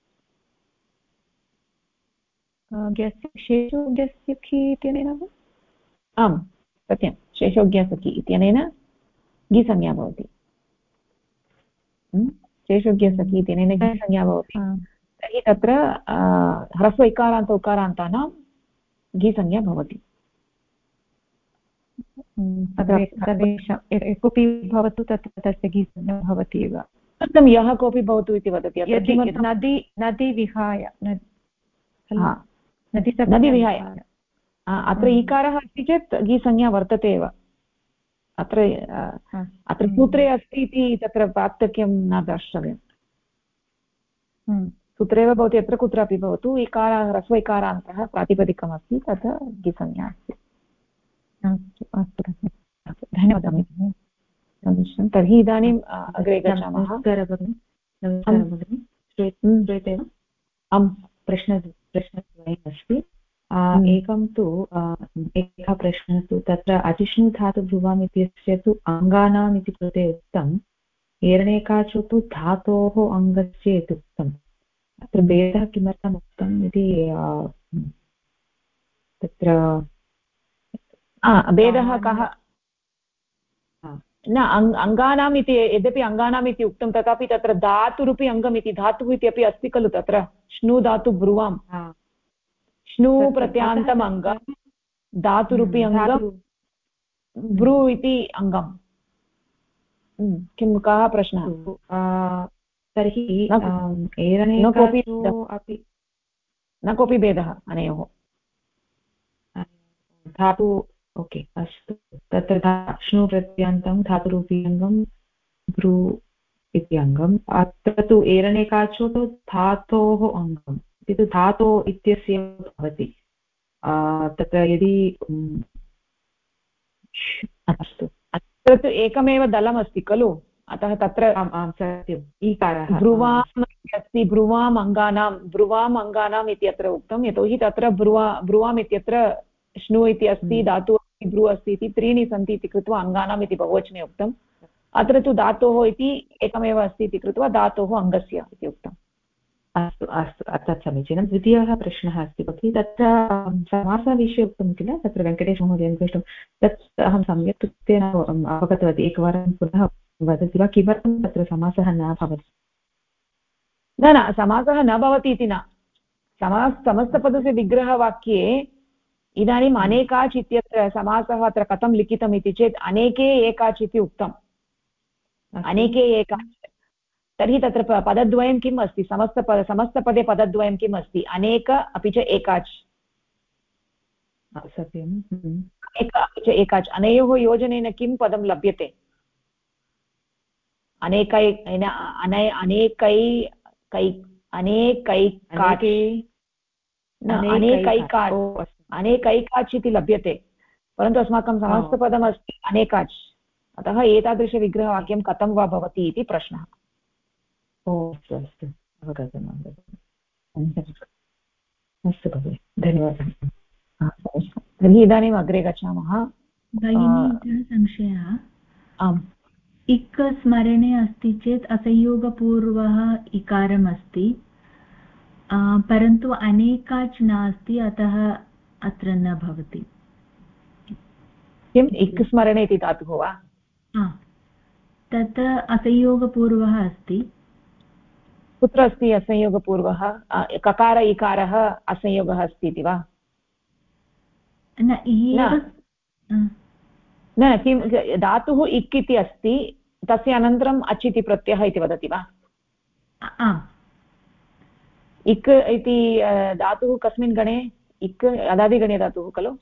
शेषोज्ञसखि इत्यनेन आम् सत्यं शेषोज्ञसखि इत्यनेन घी संज्ञा भवति शेषोज्ञसखि इत्यनेन घी संज्ञा भवति तर्हि तत्र ह्रस्व इकारान्त उकारान्तानां घी संज्ञा भवति कोऽपि भवतु तत्र तस्य घी संज्ञा भवति एव किमर्थं यः कोऽपि भवतु इति वदति? यदि नदी विहाय नदी विहाय अत्र ईकारः अस्ति चेत् गीसंज्ञा वर्तते एव। अत्र सूत्रे अस्ति इति तत्र पार्थक्यं न द्रष्टव्यम्। सूत्रे एव भवति, यत्र कुत्रापि भवतु इकारः ह्रस्व इकारान्तः प्रातिपदिकमस्ति, तत् गीसंज्ञा अस्ति। अस्तु, धन्यवादः। समीचीनं। तर्हि इदानीम् अग्रे गच्छामः। प्रश्नद्वयम् अस्ति। एकं तु एकः प्रश्नः तु तत्र अजिष्णु धातुभ्रुवाम् इत्यस्य तु अङ्गानाम् इति कृते उक्तम्, एरणेकाचु तु धातोः अङ्गस्य इति उक्तम्। अत्र भेदः किमर्थम् उक्तम् इति तत्र भेदः कः? न अङ्गानाम् इति, यद्यपि अङ्गानाम् इति उक्तं तथापि तत्र धातुरूपी अङ्गम् इति धातुः इति अपि अस्ति खलु तत्र। श्नु धातु ब्रुवाम्, श्नु प्रत्यान्तम् अङ्गं, धातुरूपी अङ्गं, ब्रू इति अङ्गम्। किं कः प्रश्नः? तर्हि न कोऽपि भेदः अनयोः धातु। ओके, अस्तु। तत्र श्नु प्रत्यान्तं धातुरूपी अङ्गं, ब्रू इति अङ्गम्। अत्र तु एरणेकाचो तु धातोः अङ्गम् इति तु धातो इत्यस्य भवति। तत्र यदि अस्तु, अत्र तु एकमेव दलमस्ति खलु, अतः तत्र सत्यम् ईकारः ब्रुवाम् अस्ति। ब्रुवाम् अङ्गानाम् इति अत्र उक्तं, यतोहि तत्र ब्रुवाम् इत्यत्र श्नु इति अस्ति, धातु अस्ति, ब्रू अस्ति इति त्रीणि सन्ति इति कृत्वा अङ्गानाम् इति बहुवचने उक्तम्। अत्र तु धातोः इति एकमेव अस्ति इति कृत्वा धातोः अङ्गस्य इति उक्तम्। अस्तु अस्तु, तत् समीचीनं। द्वितीयः प्रश्नः अस्ति भगिनि, तत्र समासविषये उक्तं किल, तत्र वेङ्कटेशमहोदयेन पृष्टं, तत् अहं सम्यक् कृत्य न अवगतवती। एकवारं पुनः वदति वा, किमर्थं तत्र समासः न भवति? न, समासः न भवति इति न। समस्तपदस्य विग्रहवाक्ये इदानीम् अनेकाच् इत्यत्र समासः अत्र कथं लिखितम् इति चेत् अनेके एकाच् इति उक्तम्। अनेके एकाच्, तर्हि तत्र पदद्वयं किम् अस्ति? समस्तपदे पदद्वयं किम् अस्ति? अनेक अपि च एकाच्। सत्यम्। अनेक अपि च एकाच्, अनयोः योजनेन किं पदं लभ्यते? अनेकैकाच् इति लभ्यते, परन्तु अस्माकं समस्तपदमस्ति अनेकाच्। अतः एतादृशविग्रहवाक्यं कथं वा भवति इति प्रश्नः। अस्तु अस्तु, अवगतम्। अस्तु भगिनि, धन्यवादः। तर्हि इदानीम् अग्रे गच्छामः। भगिनी, संशयः। आम्, इक् स्मरणे अस्ति चेत् असंयोगपूर्वः इकारमस्ति, परन्तु अनेकाच् नास्ति, अतः अत्र न भवति। किम् इक् स्मरणे इति धातुः वा? तत्र असंयोगपूर्वः अस्ति। कुत्र अस्ति असंयोगपूर्वः? ककार इकारः असंयोगः अस्ति इति वा? न, किं धातुः इक् इति अस्ति, तस्य अनन्तरम् अच् इति प्रत्ययः इति वदति वा? इक् इति धातुः कस्मिन् गणे? इक् अदादिगणे धातुः खलु?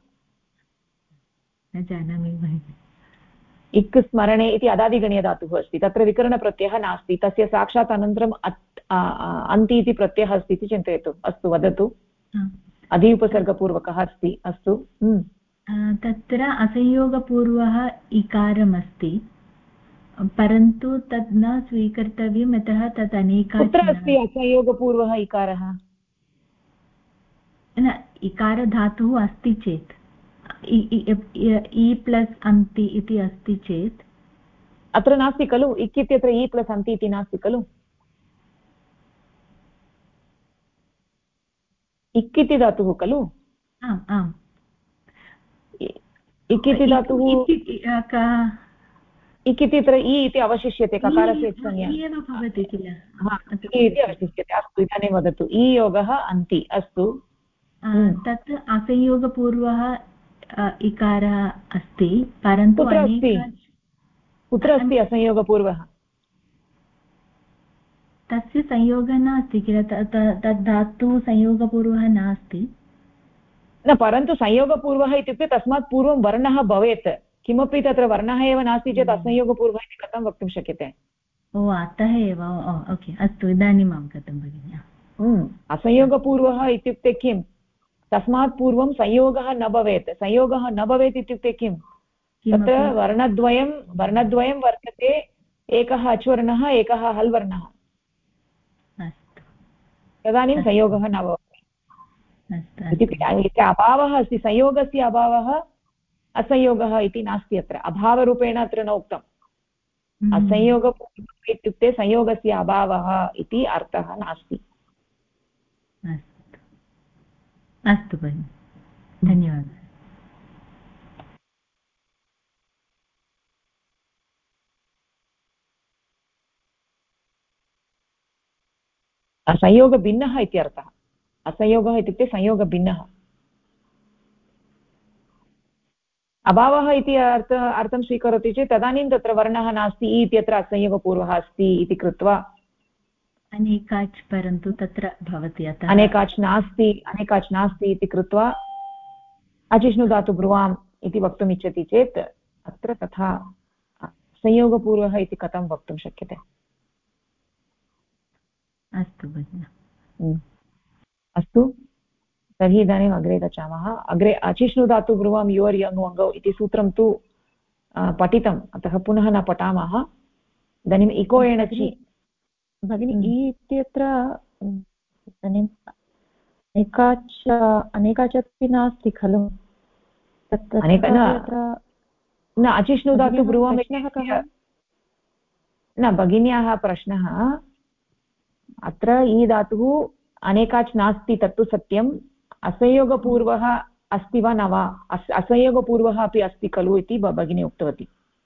न जानामि। इक् स्मरणे इति अदादिगणीयधातुः अस्ति, तत्र विकरणप्रत्ययः नास्ति, तस्य साक्षात् अनन्तरम् अन्ति इति प्रत्ययः अस्ति इति चिन्तयतु। अस्तु, वदतु। अधि उपसर्गपूर्वकः अस्ति। अस्तु, तत्र असंयोगपूर्वः इकारमस्ति, परन्तु तत् न स्वीकर्तव्यम्, यतः तत् अनेकाच्। कुत्र अस्ति असंयोगपूर्वः इकारः? न, इकारधातुः अस्ति चेत् इ प्लस् अन्ति इति अस्ति चेत् अत्र नास्ति खलु। इक् इत्यत्र इ प्लस् अन्ति इति नास्ति खलु। इक् इति धातुः खलु। आम् आम्, इक् इति धातुः, इक् इत्यत्र इ इति अवशिष्यते, ककारस्य संज्ञा एव भवति किल, इति अवशिष्यते। अस्तु, इदानीं वदतु। इ योगः अन्ति। अस्तु, तत् असंयोगपूर्वः इकारः अस्ति, परन्तु कुत्र अस्ति असंयोगपूर्वः? तस्य संयोगः नास्ति किल तद् धातुः संयोगपूर्वः नास्ति न परन्तु संयोगपूर्वः इत्युक्ते तस्मात् पूर्वं वर्णः भवेत् किमपि तत्र वर्णः एव नास्ति चेत् असंयोगपूर्वः इति कथं वक्तुं शक्यते ओ अतः एव ओके अस्तु इदानीम् अवगतं भगिनि असंयोगपूर्वः इत्युक्ते किं तस्मात् पूर्वं संयोगः न भवेत् संयोगः न भवेत् इत्युक्ते किं तत्र वर्णद्वयं वर्तते एकः अच्वर्णः एकः हल् वर्णः तदानीं संयोगः न भवति इत्युक्ते अभावः अस्ति संयोगस्य अभावः असंयोगः इति नास्ति अत्र अभावरूपेण अत्र न उक्तम् असंयोगपूर्वः इत्युक्ते संयोगस्य अभावः इति अर्थः नास्ति अस्तु भगिनि धन्यवादः संयोगभिन्नः इत्यर्थः असंयोगः इत्युक्ते संयोगभिन्नः अभावः इति अर्थं स्वीकरोति चेत् तदानीं तत्र वर्णः नास्ति इत्यत्र असंयोगपूर्वः अस्ति इति कृत्वा अनेकाच् परन्तु तत्र भवति अतः अनेकाच् नास्ति इति कृत्वा अचिष्णुधातु ब्रुवाम् इति वक्तुम् इच्छति चेत् अत्र तथा संयोगपूर्वः इति कथं वक्तुं शक्यते अस्तु भगिनि अस्तु तर्हि इदानीम् अग्रे गच्छामः अग्रे अचिष्णुधातु ब्रुवां युवर् यङ् वङ्गौ इति सूत्रं तु पठितम् अतः पुनः न पठामः इदानीम् इको एणचि भगिनि इ इत्यत्र इदानीम् अनेकाच् अपि नास्ति खलु न अचिष्णुधातु ब्रुवां न भगिन्याः प्रश्नः अत्र ई धातुः अनेकाच् नास्ति तत्तु सत्यम् असंयोगपूर्वः अस्ति वा न वा असंयोगपूर्वः अपि अस्ति खलु इति भगिनी उक्तवती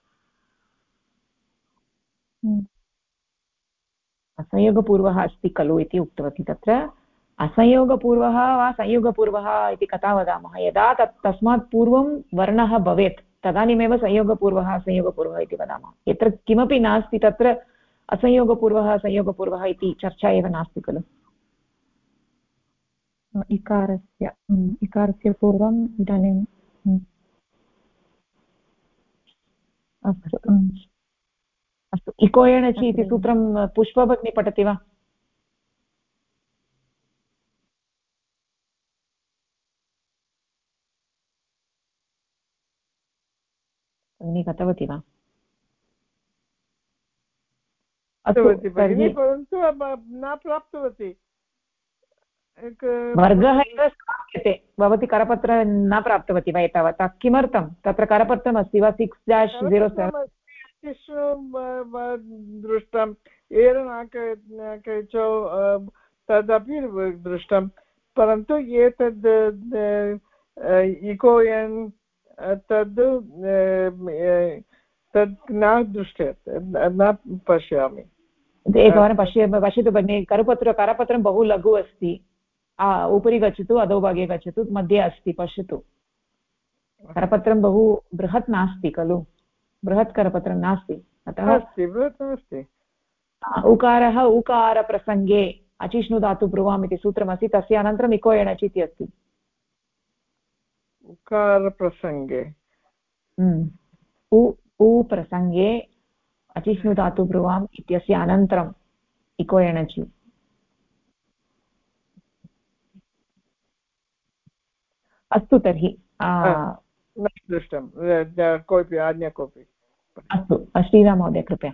असंयोगपूर्वः अस्ति खलु इति उक्तवती तत्र असंयोगपूर्वः वा संयोगपूर्वः इति कथा वदामः यदा तस्मात् पूर्वं वर्णः भवेत् तदानीमेव संयोगपूर्वः असंयोगपूर्वः इति वदामः यत्र किमपि नास्ति तत्र असंयोगपूर्वः इति चर्चा एव नास्ति खलु इकारस्य पूर्वम् इदानीं अस्तु इको एणचि इति सूत्रं पुष्पभगिनी पठति वा भगिनी गतवती वा परन्तु न प्राप्तवती वर्गः एव समाप्यते भवती करपत्र न प्राप्तवती वा एतावता किमर्थं तत्र करपत्रम् अस्ति वा 6-07 दृष्टम् एरनाकचौ तदपि दृष्टं परन्तु एतद् इको एन् तद् न दृश्यते न पश्यामि एकवारं पश्यतु भगिनि करपत्रं बहु लघु अस्ति उपरि गच्छतु अधोभागे गच्छतु मध्ये अस्ति पश्यतु करपत्रं बहु बृहत् नास्ति खलु बृहत् करपत्रं नास्ति अतः उकारः उकारप्रसङ्गे अचिष्णुधातु ब्रुवाम् इति सूत्रमस्ति तस्य अनन्तरम् इको एणचि इति अस्ति उकारप्रसङ्गे उ प्रसङ्गे अचिष्णुधातु ब्रुवाम् इत्यस्य अनन्तरम् इको एणचि अस्तु तर्हि न दृष्टं कोऽपि अन्य कोऽपि अस्तु श्रीराम महोदय कृपया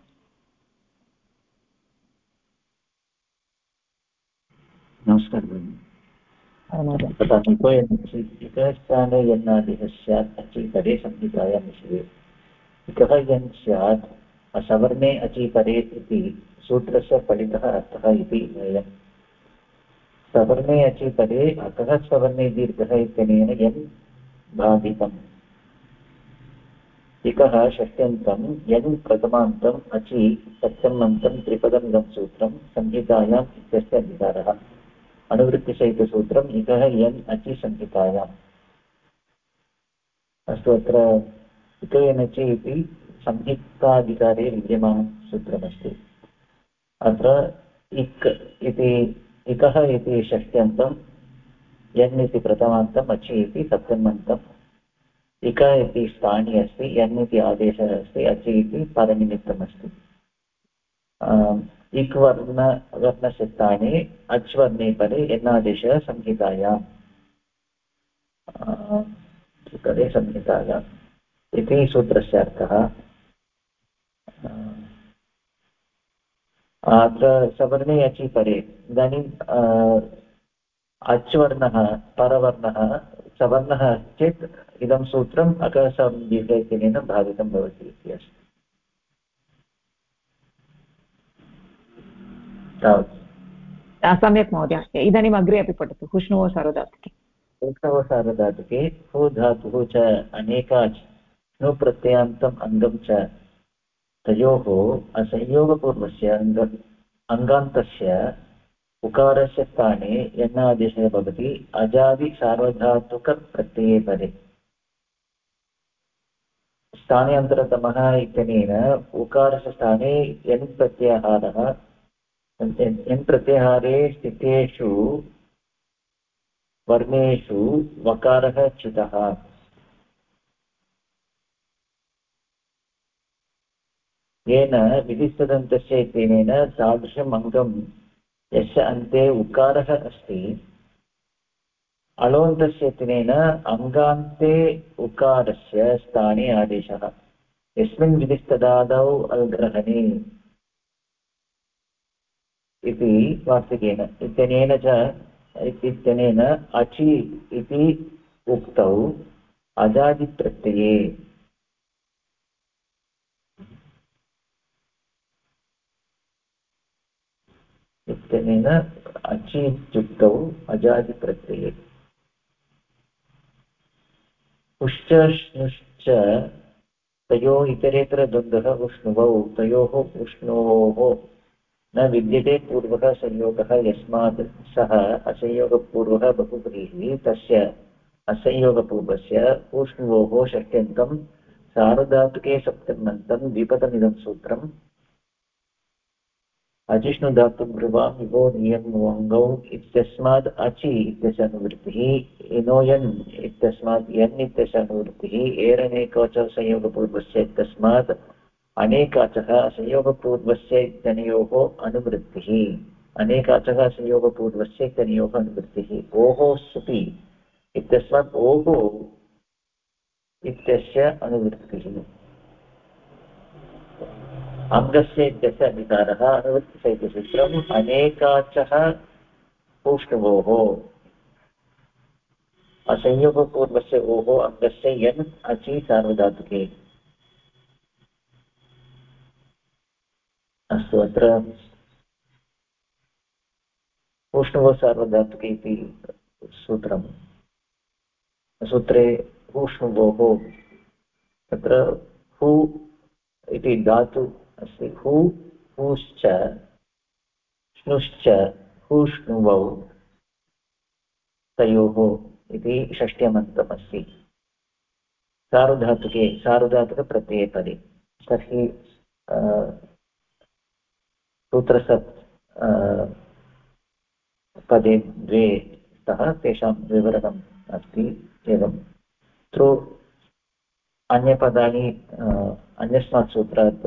नमस्कारः भगिनि तथा इको इकस्थाने यन्नादिः स्यात् अचीपरे संहितायां विषये इकः यन् स्यात् सवर्णे अचीपरे इति सूत्रस्य फलितः अर्थः इति ज्ञेयम् सवर्णे अचीपरे अकः सवर्णे दीर्घः इत्यनेन यन् बाधितम् इकः षष्ट्यन्तं यन् प्रथमान्तम् अचि सप्तमन्तं त्रिपदमिदं सूत्रं संहितायाम् इत्यस्य अधिकारः अनुवृत्तिसहितसूत्रम् इकः यन् अचि संहितायाम् अस्तु अत्र इक यनचि इति संहिताधिकारे विद्यमानं सूत्रमस्ति अत्र इक् इति इकः इति षष्ट्यन्तं यन् इति प्रथमान्तम् अचि इति सप्तम्यन्तम् इक इति स्थानी अस्ति यन् इति आदेशः अस्ति अचि इति परनिमित्तमस्ति इक् वर्णस्य स्थाने अच् वर्णे परे यन्नादेशः संहितायाम् परे संहितायाम् इति सूत्रस्य अर्थः अत्र सवर्णे अचि परे इदानीम् अच् वर्णः परवर्णः सवर्णः चेत् इदं सूत्रम् अकसंज्ञकेन बाधितं भवति इति अस्ति सम्यक् महोदय इदानीम् अग्रे अपि पठतु हुष्णुः सार्वधातुके हुष्णुः सार्वधातुके हु धातुः च अनेकाच् नु प्रत्ययान्तम् अङ्गं च तयोः असंयोगपूर्वस्य अङ्गान्तस्य उकारस्य स्थाने यन्नादेशः भवति अजादिसार्वधातुकप्रत्यये परे स्थाने अन्तरतमः इत्यनेन उकारस्य स्थाने यन् प्रत्याहारः यन् प्रत्याहारे स्थितेषु वर्णेषु वकारः चितः येन विधिस्तदन्तस्य इत्यनेन तादृशम् अङ्गं यस्य अन्ते उकारः अस्ति अलोन्तस्य इत्यनेन अङ्गान्ते उकारस्य स्थाने आदेशः यस्मिन् विधिस्तदादौ अल्ग्रहणे इति वार्तिकेन इत्यनेन च इत्यनेन अचि इति उक्तौ अजादिप्रत्यये इत्यनेन अचि इत्युक्तौ अजादिप्रत्यये उश्च श्नुश्च तयोः इतरेतरद्वन्द्वः उष्णुवौ तयोः उष्णोः न विद्यते पूर्वः संयोगः यस्मात् सः असंयोगपूर्वः बहुव्रीहि तस्य असंयोगपूर्वस्य उष्णुवोः षष्ट्यन्तं सार्वधातुके सप्तम्यन्तं द्विपदमिदं सूत्रम् अजिष्णुधातुभ्रुवां विभो नियमवङ्गौ इत्यस्मात् अचि इत्यस्य अनुवृत्तिः इनोयन् इत्यस्मात् यन् इत्यस्य अनुवृत्तिः एरनेकवचनसंयोगपूर्वस्य इत्यस्मात् अनेकाचः संयोगपूर्वस्य इत्यनयोः अनुवृत्तिः अनेकाचः संयोगपूर्वस्य इत्यनयोः अनुवृत्तिः ओः सुपि इत्यस्मात् ओः इत्यस्य अनुवृत्तिः अङ्गस्य इत्यस्य अधिकारः अनुवृत्तिशैत्यसूत्रम् अनेकाचः पूष्णुवोः असंयोगपूर्वस्य ओः अङ्गस्य यन् अचि सार्वधातुके अस्तु अत्र पूष्णुवः सार्वधातुके इति सूत्रे पूष्णुवोः तत्र हु इति धातु अस्ति हु हुश्च श्नुश्च हुष्णुवौ तयोः इति षष्ट्यमन्तमस्ति सार्वधातुकप्रत्यये पदे तर्हि सूत्रस्य पदे द्वे स्तः तेषां विवरणम् अस्ति एवं थ्रू अन्यपदानि अन्यस्मात् सूत्रात्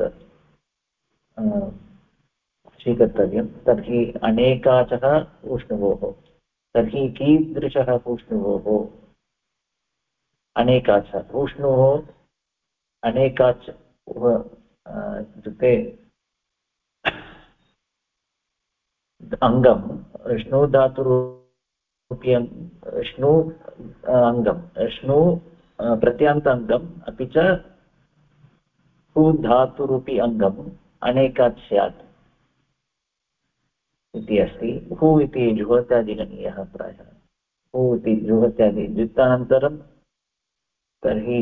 स्वीकर्तव्यं तर्हि अनेकाचः उष्णुवोः तर्हि कीदृशः उष्णुवोः अनेकाचः उष्णुवोः अनेकाच इत्युक्ते अङ्गं श्नुधातुरूप्यं श्नु अङ्गं श्नु प्रत्यान्त अङ्गम् अपि च हु धातुरूपी अङ्गम् अनेकात् स्यात् इति अस्ति हु इति जुहोत्यादिगणीयः प्रायः हु इति जुहोत्यादि द्वित्वानन्तरं तर्हि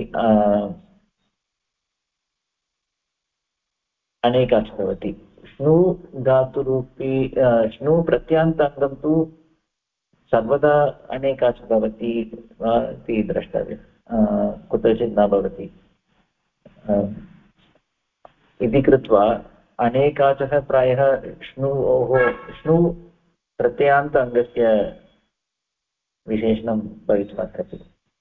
अनेकाच् भवति श्नु धातुरूपी श्नु प्रत्यान्ताङ्गं तु सर्वदा अनेकाच् भवति वा इति द्रष्टव्यं कुत्रचित् न भवति इति कृत्वा अनेकाचः प्रायः श्नु प्रत्ययान्त अङ्गस्य विशेषणं भवितुमर्हति।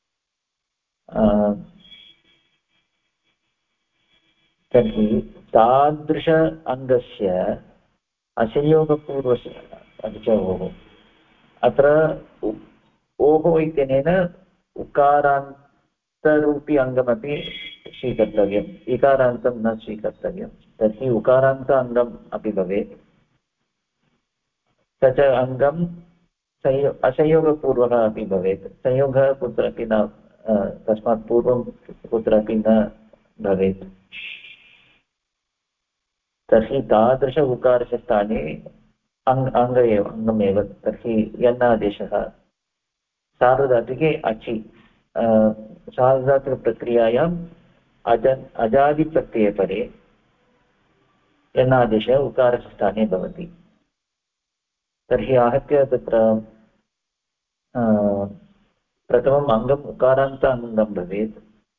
तर्हि तादृश अङ्गस्य असंयोगपूर्वस्य अपि च ओः अत्र ओः इत्यनेन उकारान्तरूपी अङ्गमपि स्वीकर्तव्यम्, इकारान्तं न स्वीकर्तव्यं। तर्हि उकारान्त अङ्गम् अपि भवेत्, स च अङ्गं असंयोगपूर्वः अपि भवेत्। संयोगः कुत्रापि न, तस्मात् पूर्वं कुत्रापि न भवेत्। तर्हि तादृश उकारस्य स्थाने अङ्गमेव। तर्हि यन्नादेशः सार्वधातुके अचि, सार्वधातुकप्रक्रियायाम् अजादिप्रत्ययपरे यन्नादेशः उकारस्य स्थाने भवति। तर्हि आहत्य तत्र प्रथमम् अङ्गम् उकारान्त अङ्गं भवेत्।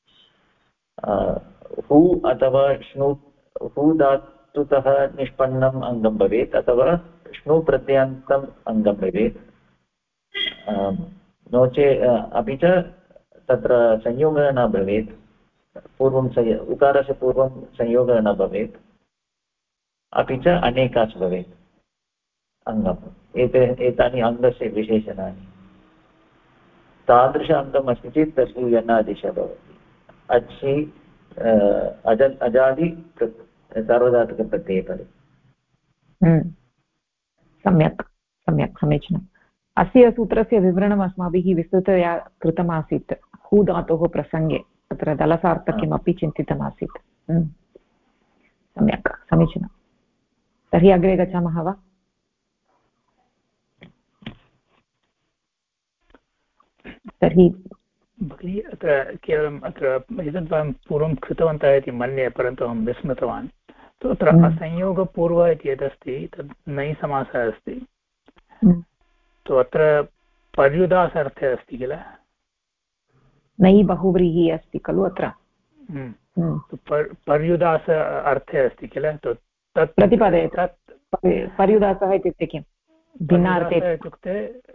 हु अथवा श्नु, हु धातुतः निष्पन्नम् अङ्गं भवेत् अथवा श्नु प्रत्ययान्तम् अङ्गं भवेत्। नो चेत् अपि च तत्र संयोगः न भवेत्, पूर्वं उकारस्य पूर्वं संयोगः न भवेत्, अपि च अनेकाच् भवेत् अङ्गम्। एतानि अङ्गस्य विशेषणानि। तादृश अङ्गम् अस्ति चेत् तर्हि यणादेशः भवति। अच्छि अजादि सार्वधातुकप्रत्यये। सम्यक् सम्यक्, समीचीनम्। अस्य सूत्रस्य विवरणम् अस्माभिः विस्तृततया कृतमासीत् हू धातोः प्रसङ्गे। तत्र दलसार्थक्यमपि चिन्तितमासीत्। सम्यक्, समीचीनं। तर्हि अग्रे गच्छामः वा? तर्हि भगिनी अत्र केवलम् अत्र एतद् वयं पूर्वं कृतवन्तः इति मन्ये, परन्तु अहं विस्मृतवान्। तत्र असंयोगपूर्व इति यदस्ति तद् नै समासः अस्ति। तु अत्र पर्युदासार्थे अस्ति किल? नै बहुव्रीहि अस्ति खलु अत्र। पर्युदास अर्थे अस्ति किल? तत् प्रतिपादय। पर्युदासः इत्युक्ते किं? भिन्नार्थे इत्युक्ते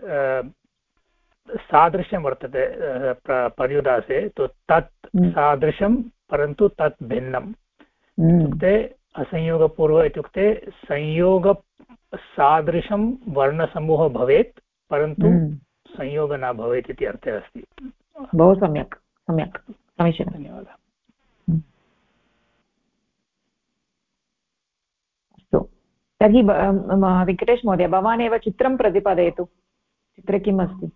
सादृश्यं वर्तते पर्युदासे, तत् सादृशं परन्तु तत् भिन्नम्। इत्युक्ते असंयोगपूर्व इत्युक्ते संयोगसादृशं वर्णसमूहः भवेत् परन्तु संयोगः न भवेत् इति अर्थः अस्ति। बहु सम्यक्, सम्यक्, समीचीनं, धन्यवादः। अस्तु, तर्हि वेङ्कटेश महोदय, भवान् एव चित्रं प्रतिपादयतु। चित्रे किम् अस्ति?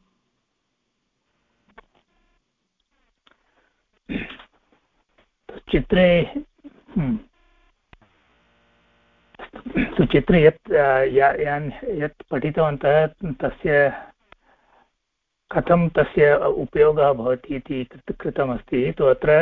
चित्रे चित्रे यत् पठितवन्तः तस्य कथं तस्य उपयोगः भवति इति कृतमस्ति। तु अत्र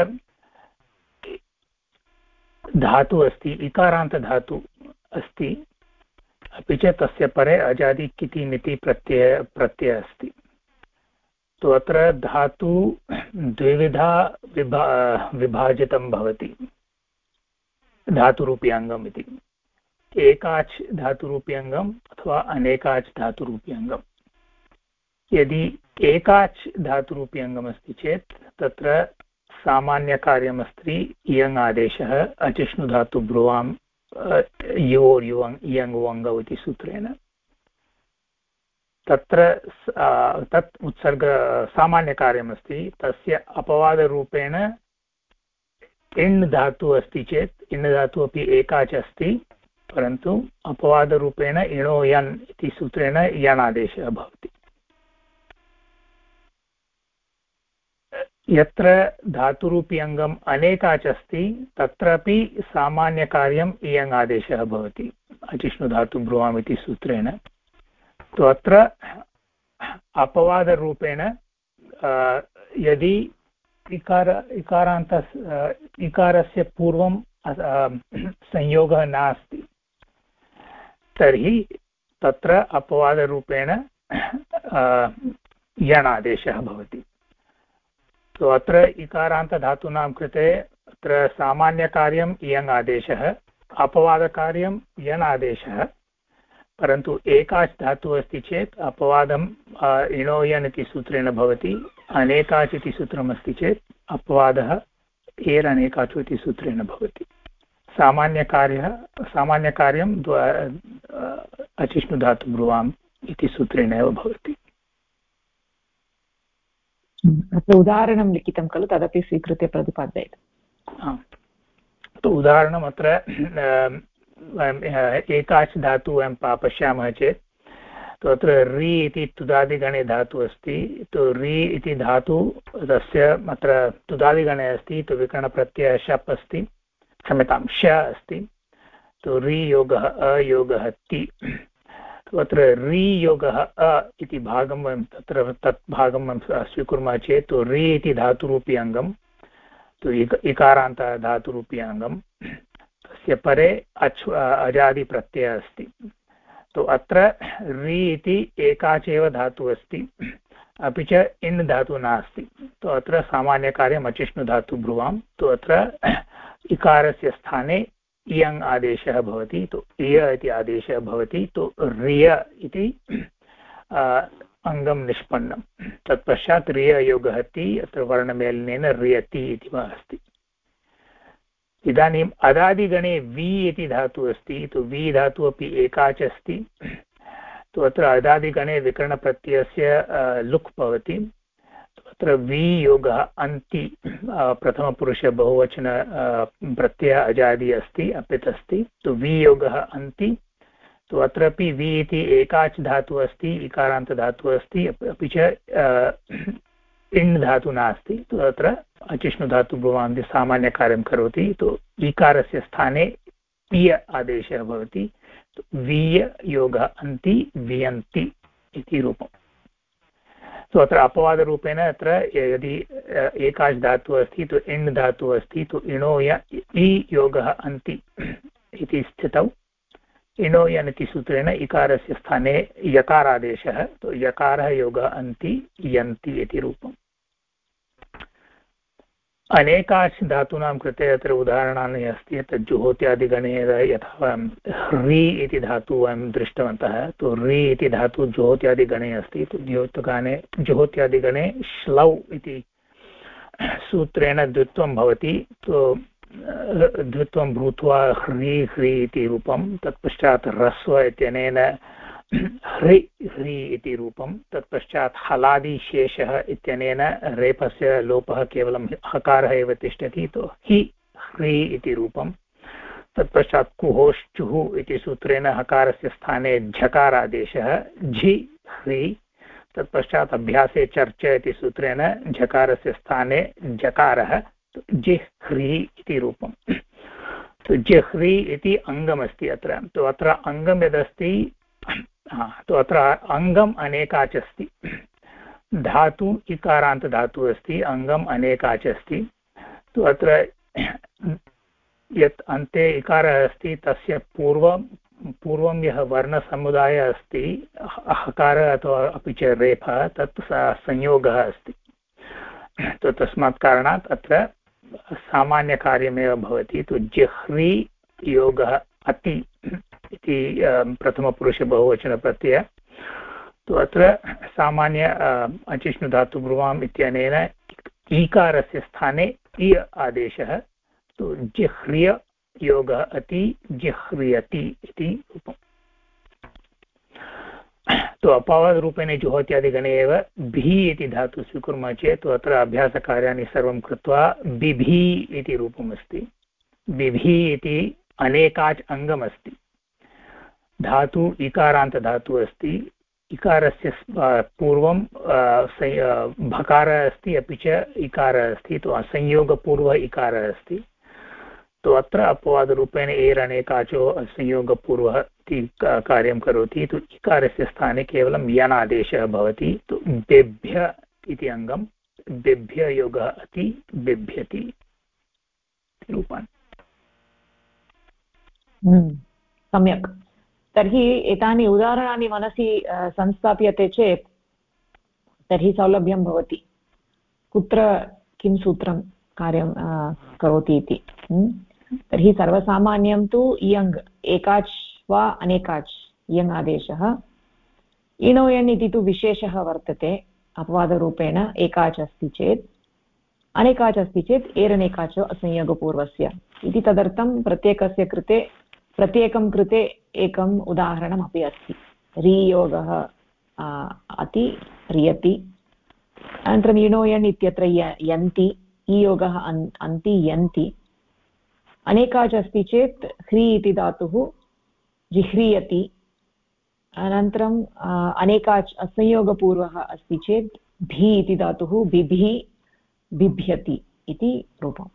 धातुः अस्ति, इकारान्तधातु अस्ति, अपि च तस्य परे अजादि किति निति प्रत्ययः अस्ति। तु अत्र धातु द्विविधा विभाजितं भवति धातुरूपी अङ्गम् इति। एकाच् धातुरूपी अङ्गम् अथवा अनेकाच् धातुरूपी अङ्गम्। यदि एकाच् धातुरूपी अङ्गमस्ति चेत् तत्र सामान्यकार्यमस्ति इयङ् आदेशः अचिष्णुधातु ब्रुवां योर् इयङ् वङ्गौ इति सूत्रेण। तत्र तत् उत्सर्ग सामान्यकार्यमस्ति। तस्य अपवादरूपेण इण् धातुः अस्ति चेत् इण् धातुः अपि एकाच् अस्ति, परन्तु अपवादरूपेण इणो यन् इति सूत्रेण यणादेशः भवति। यत्र धातुरूपी अङ्गम् अनेकाच् अस्ति तत्रापि सामान्यकार्यम् इयङ् आदेशः भवति अचिष्णुधातु ब्रुवाम् इति सूत्रेण। तु अत्र अपवादरूपेण यदि इकारस्य पूर्वं संयोगः नास्ति तर्हि तत्र अपवादरूपेण यणादेशः भवति। तो अत्र इकारान्तधातूनां कृते अत्र सामान्यकार्यम् इयङ् आदेशः, अपवादकार्यं यन् आदेशः, परन्तु एकाच् धातुः अस्ति चेत् अपवादं इणो यन् इति सूत्रेण भवति, अनेकाच् इति सूत्रमस्ति चेत् अपवादः एर् अनेकाचु इति सूत्रेण भवति। सामान्यकार्यं अचिष्णुधातु ब्रुवाम् इति सूत्रेण एव भवति। अत्र उदाहरणं लिखितं खलु, तदपि स्वीकृत्य प्रतिपादयतु। उदाहरणम् अत्र एकाच् धातु वयं पश्यामः चेत् तत्र रि इति तुदादिगणे धातु अस्ति। रि इति धातु तस्य अत्र तुदादिगणे अस्ति, विकरणप्रत्ययः शप् अस्ति, क्षम्यतां श अस्ति। रि योगः अयोगः ति। अत्र रि योगः अ इति भागं वयं तत् भागं वयं स्वीकुर्मः चेत् रि इति धातुरूपी अङ्गं, इकारान्त धातुरूपी अङ्गं, तस्य परे अजादिप्रत्ययः अस्ति। अत्र रि इति एकाच् एव धातुः अस्ति, अपि च इन् धातुः नास्ति। अत्र सामान्यकार्यम् अचिष्णुधातु ब्रुवाम्। अत्र इकारस्य स्थाने इयङ् आदेशः भवति, इय इति आदेशः भवति। रिय इति अङ्गं निष्पन्नं। तत्पश्चात् रिययोगः ति, अत्र वर्णमेलनेन रियति इति वा अस्ति। इदानीम् अदादिगणे वि इति धातुः अस्ति। वि धातुः अपि एकाच् अस्ति। अत्र अदादिगणे विकरणप्रत्ययस्य लुक् भवति। अत्र वि योगः अन्ति, प्रथमपुरुष बहुवचन प्रत्ययः अजादि अस्ति, अपित् अस्ति। वि योगः अन्ति। अत्रापि वि इति एकाच् धातुः अस्ति, इकारान्त धातुः अस्ति, अपि च इण् धातुः नास्ति। अत्र अचिष्णुधातु ब्रुवान्ति सामान्यकार्यं करोति। इकारस्य स्थाने इय आदेशः भवति। वीय योगः अन्ति वियन्ति इति रूपम्। अत्र अपवादरूपेण अत्र यदि एकाच् धातुः अस्ति इण् धातुः अस्ति इणो य इ योगः अन्ति इति स्थितौ इणो यन् इति सूत्रेण इकारस्य स्थाने यकारादेशः, यकारः योगः अन्ति यन्ति इति रूपम्। अनेकाच् धातूनां कृते अत्र उदाहरणानि अस्ति। यत् जुहोत्यादिगणे यथा वयं ह्री इति धातुः वयं दृष्टवन्तः। ह्री इति धातुः जुहोत्यादिगणे अस्ति। जुहोत्यादिगणे श्लौ इति सूत्रेण द्वित्वं भवति। द्वित्वं भूत्वा ह्री ह्री इति रूपं, तत्पश्चात् ह्रस्व इत्यनेन ह्रि ह्री इति रूपं, तत्पश्चात् हलादिशेषः इत्यनेन रेफस्य लोपः केवलं हकारः एव तिष्ठति, हि ह्री इति रूपं। तत्पश्चात् कुहोश्चुः इति सूत्रेण हकारस्य स्थाने झकारादेशः झि ह्री। तत्पश्चात् अभ्यासे चर्च इति सूत्रेण झकारस्य स्थाने जकारः जिह्री इति रूपं। जिह्री इति अङ्गमस्ति अत्र। अत्र अङ्गं यदस्ति, अत्र अङ्गम् अनेकाच् अस्ति। धातु इकारान्त धातुः अस्ति, अङ्गम् अनेकाच् अस्ति। अत्र यत् अन्ते इकारः अस्ति तस्य पूर्वं यः वर्णसमुदायः अस्ति, हकारः अथवा अपि च रेफः, तत् संयोगः अस्ति। तस्मात् कारणात् अत्र सामान्यकार्यमेव भवति। जिह्री योगः अति इति प्रथमपुरुष बहुवचनप्रत्ययः। अत्र सामान्य अचिष्णुधातु ब्रुवाम् इत्यनेन ईकारस्य स्थाने इ आदेशः। जिह्रिय योगः अति जिह्रियति इति रूपम्। अपवादरूपेण जुहोत्यादिगणे एव भी इति धातुः स्वीकुर्मः चेत् अत्र अभ्यासकार्याणि सर्वं कृत्वा बिभी इति रूपमस्ति। बिभी इति अनेकाच् अङ्गमस्ति। धातु इकारान्त धातुः अस्ति। इकारस्य पूर्वं भकारः अस्ति, अपि च इकारः अस्ति। असंयोगपूर्वः इकारः अस्ति। अत्र अपवादरूपेण एरनेकाचो संयोगपूर्वः इति कार्यं करोति। इकारस्य स्थाने केवलं यन् आदेशः भवति। बेभ्य इति अङ्गं, बेभ्य योगः अति बिभ्यति रूपाणि। सम्यक्। तर्हि एतानि उदाहरणानि मनसि संस्थाप्यते चेत् तर्हि सौलभ्यं भवति कुत्र किं सूत्रं कार्यं करोति इति। तर्हि सर्वसामान्यं तु इयङ् एकाच् वा अनेकाच् इयङ् आदेशः। इणोयन् इति तु विशेषः वर्तते अपवादरूपेण एकाच् अस्ति चेत्, अनेकाच् अस्ति चेत् एरनेकाचो असंयोगपूर्वस्य इति। तदर्थं प्रत्येकं कृते एकम् उदाहरणमपि अस्ति। रीयोगः अति रियति, अनन्तरम् इणोयन् इत्यत्र यन्ति, ईयोगः अन्ति यन्ति। अनेकाच् अस्ति चेत् ह्री इति धातुः जिह्रीयति, अनन्तरम् अनेकाच् असंयोगपूर्वः अस्ति चेत् भी इति धातुः बिभि बिभ्यति इति रूपम्।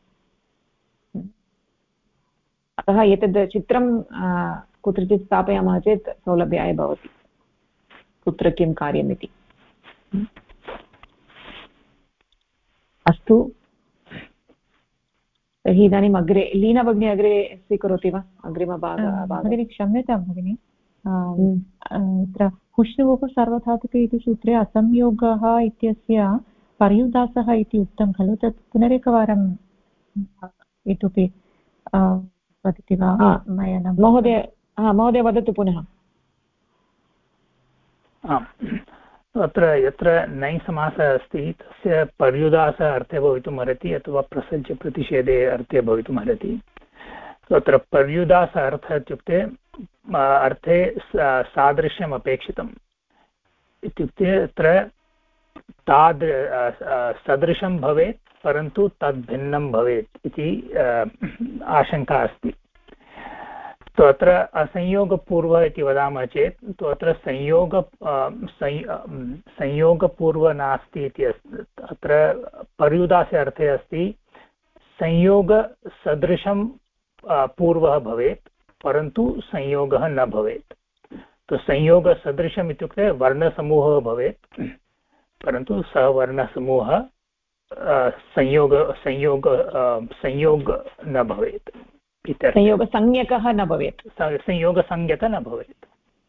अतः एतद् चित्रं कुत्रचित् स्थापयामः चेत् सौलभ्याय भवति कुत्र किं कार्यमिति। अस्तु, तर्हि इदानीम् अग्रे लीना भगिनी अग्रे स्वीकरोति वा अग्रिमभागः? भगिनी क्षम्यतां भगिनि, अत्र हुष्णुवुः सार्वधातुके इति सूत्रे असंयोगः इत्यस्य पर्युदासः इति उक्तं खलु, तत् पुनरेकवारं इतोपि वदति वा? मया न महोदय वदतु पुनः। अत्र यत्र नै समासः अस्ति तस्य पर्युदासः अर्थे भवितुम् अर्हति अथवा प्रसज्य प्रतिषेधे अर्थे भवितुम् अर्हति। तत्र पर्युदास अर्थः इत्युक्ते अर्थे सादृश्यम् अपेक्षितम् इत्युक्ते अत्र सदृशं भवेत् परन्तु तद्भिन्नं भवेत् इति आशङ्का अस्ति। तो अत्र असंयोगपूर्वः इति वदामः चेत् तो अत्र संयोगपूर्व नास्ति इति अस्ति। अत्र पर्युदासे अर्थे अस्ति संयोगसदृशं पूर्वः भवेत् परन्तु संयोगः न भवेत्। तो संयोगसदृशम् इत्युक्ते वर्णसमूहः भवेत् परन्तु सः वर्णसमूहः संयोग न भवेत्। संयोगसंज्ञकः न भवेत्, संयोगसंज्ञकः न भवेत्।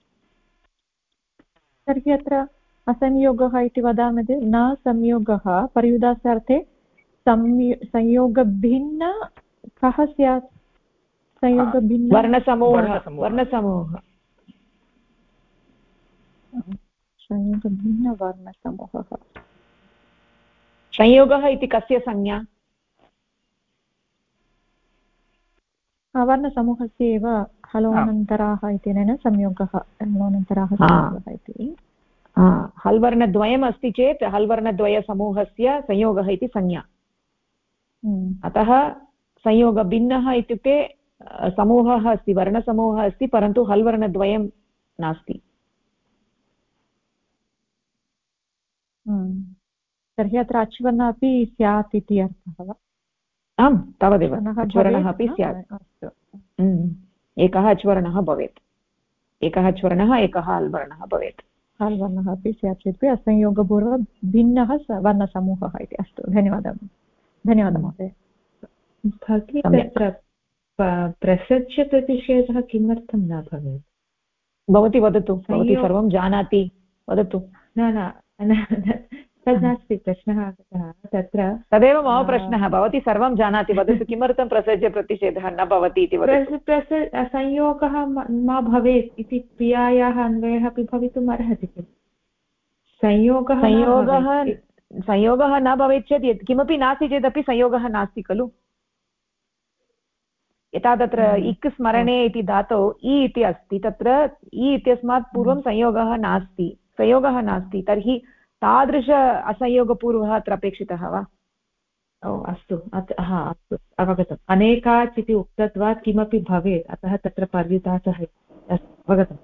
तर्हि अत्र असंयोगः इति वदामः चेत् न संयोगः पर्युदासार्थे संयोगभिन्न कः स्यात्? संयोगभिन्न वर्णसमूहः संयोगभिन्न वर्णसमूहः। संयोगः इति कस्य संज्ञा? वर्णसमूहस्य एव हलोऽनन्तराः इत्यनेन संयोगः, हलोऽनन्तराः संयोगः इति। हल्वर्णद्वयम् अस्ति चेत् हल्वर्णद्वयसमूहस्य संयोगः इति संज्ञा। अतः संयोगभिन्नः इत्युक्ते समूहः अस्ति, वर्णसमूहः अस्ति परन्तु हल्वर्णद्वयं नास्ति। तर्हि अत्र अच्वर्णः अपि स्यात् इति अर्थः वा? आम्, तावदेव। अच्वर्णः अपि स्यात्। एकः अच्वर्णः भवेत्, एकः अच्वर्णः एकः हल्वर्णः भवेत्। हल्वर्णः अपि स्यात् चेत् असंयोगपूर्व भिन्नः वर्णसमूहः इति। अस्तु, धन्यवादः महोदय। भगिनी, तत्र प्रसज्य प्रतिषेधः किमर्थं न भवेत्? भवती वदतु, भवती सर्वं जानाति, वदतु। न तद् नास्ति, प्रश्नः आगतः तत्र। तदेव मम प्रश्नः, भवती सर्वं जानाति, वदतु किमर्थं प्रसज्य प्रतिषेधः न भवति इति वदतु। संयोगः मा भवेत् इति क्रियायाः अन्वयः अपि भवितुम् अर्हति किल? संयोगः न भवेत् चेत् यत् किमपि नास्ति चेदपि संयोगः नास्ति खलु। यथा तत्र इक् स्मरणे इति धातौ इ इति अस्ति, तत्र इ इत्यस्मात् पूर्वं संयोगः नास्ति, तर्हि तादृश असंयोगपूर्वः अत्र अपेक्षितः वा? अस्तु, अस्तु, अवगतम्। अनेकाच् इति उक्तत्वात् किमपि भवेत्, अतः तत्र पर्युदासः अवगतम्।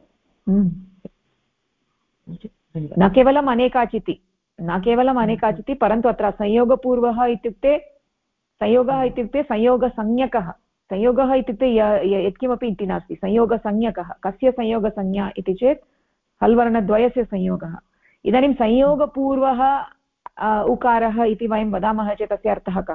न केवलम् अनेकाच् इति, परन्तु अत्र संयोगपूर्वः इत्युक्ते संयोगसंज्ञकः। संयोगः इत्युक्ते यत्किमपि इति नास्ति, संयोगसंज्ञकः। कस्य संयोगसंज्ञा इति चेत् हल्वर्णद्वयस्य संयोगः। इदानीं संयोगपूर्वः उकारः इति वयं वदामः चेत् तस्य अर्थः कः?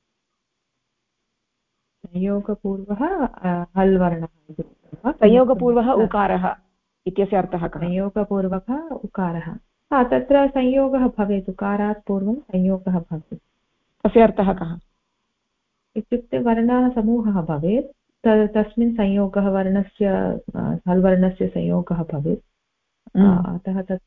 संयोगपूर्वः हल्वर्णः, संयोगपूर्वः उकारः इत्यस्य अर्थः कः? संयोगपूर्वकः उकारः, तत्र संयोगः भवेत्, उकारात् पूर्वं संयोगः भवति। तस्य अर्थः कः? इत्युक्ते वर्णः समूहः भवेत् तस्मिन् संयोगः वर्णस्य हल्वर्णस्य संयोगः भवेत् अतः तत्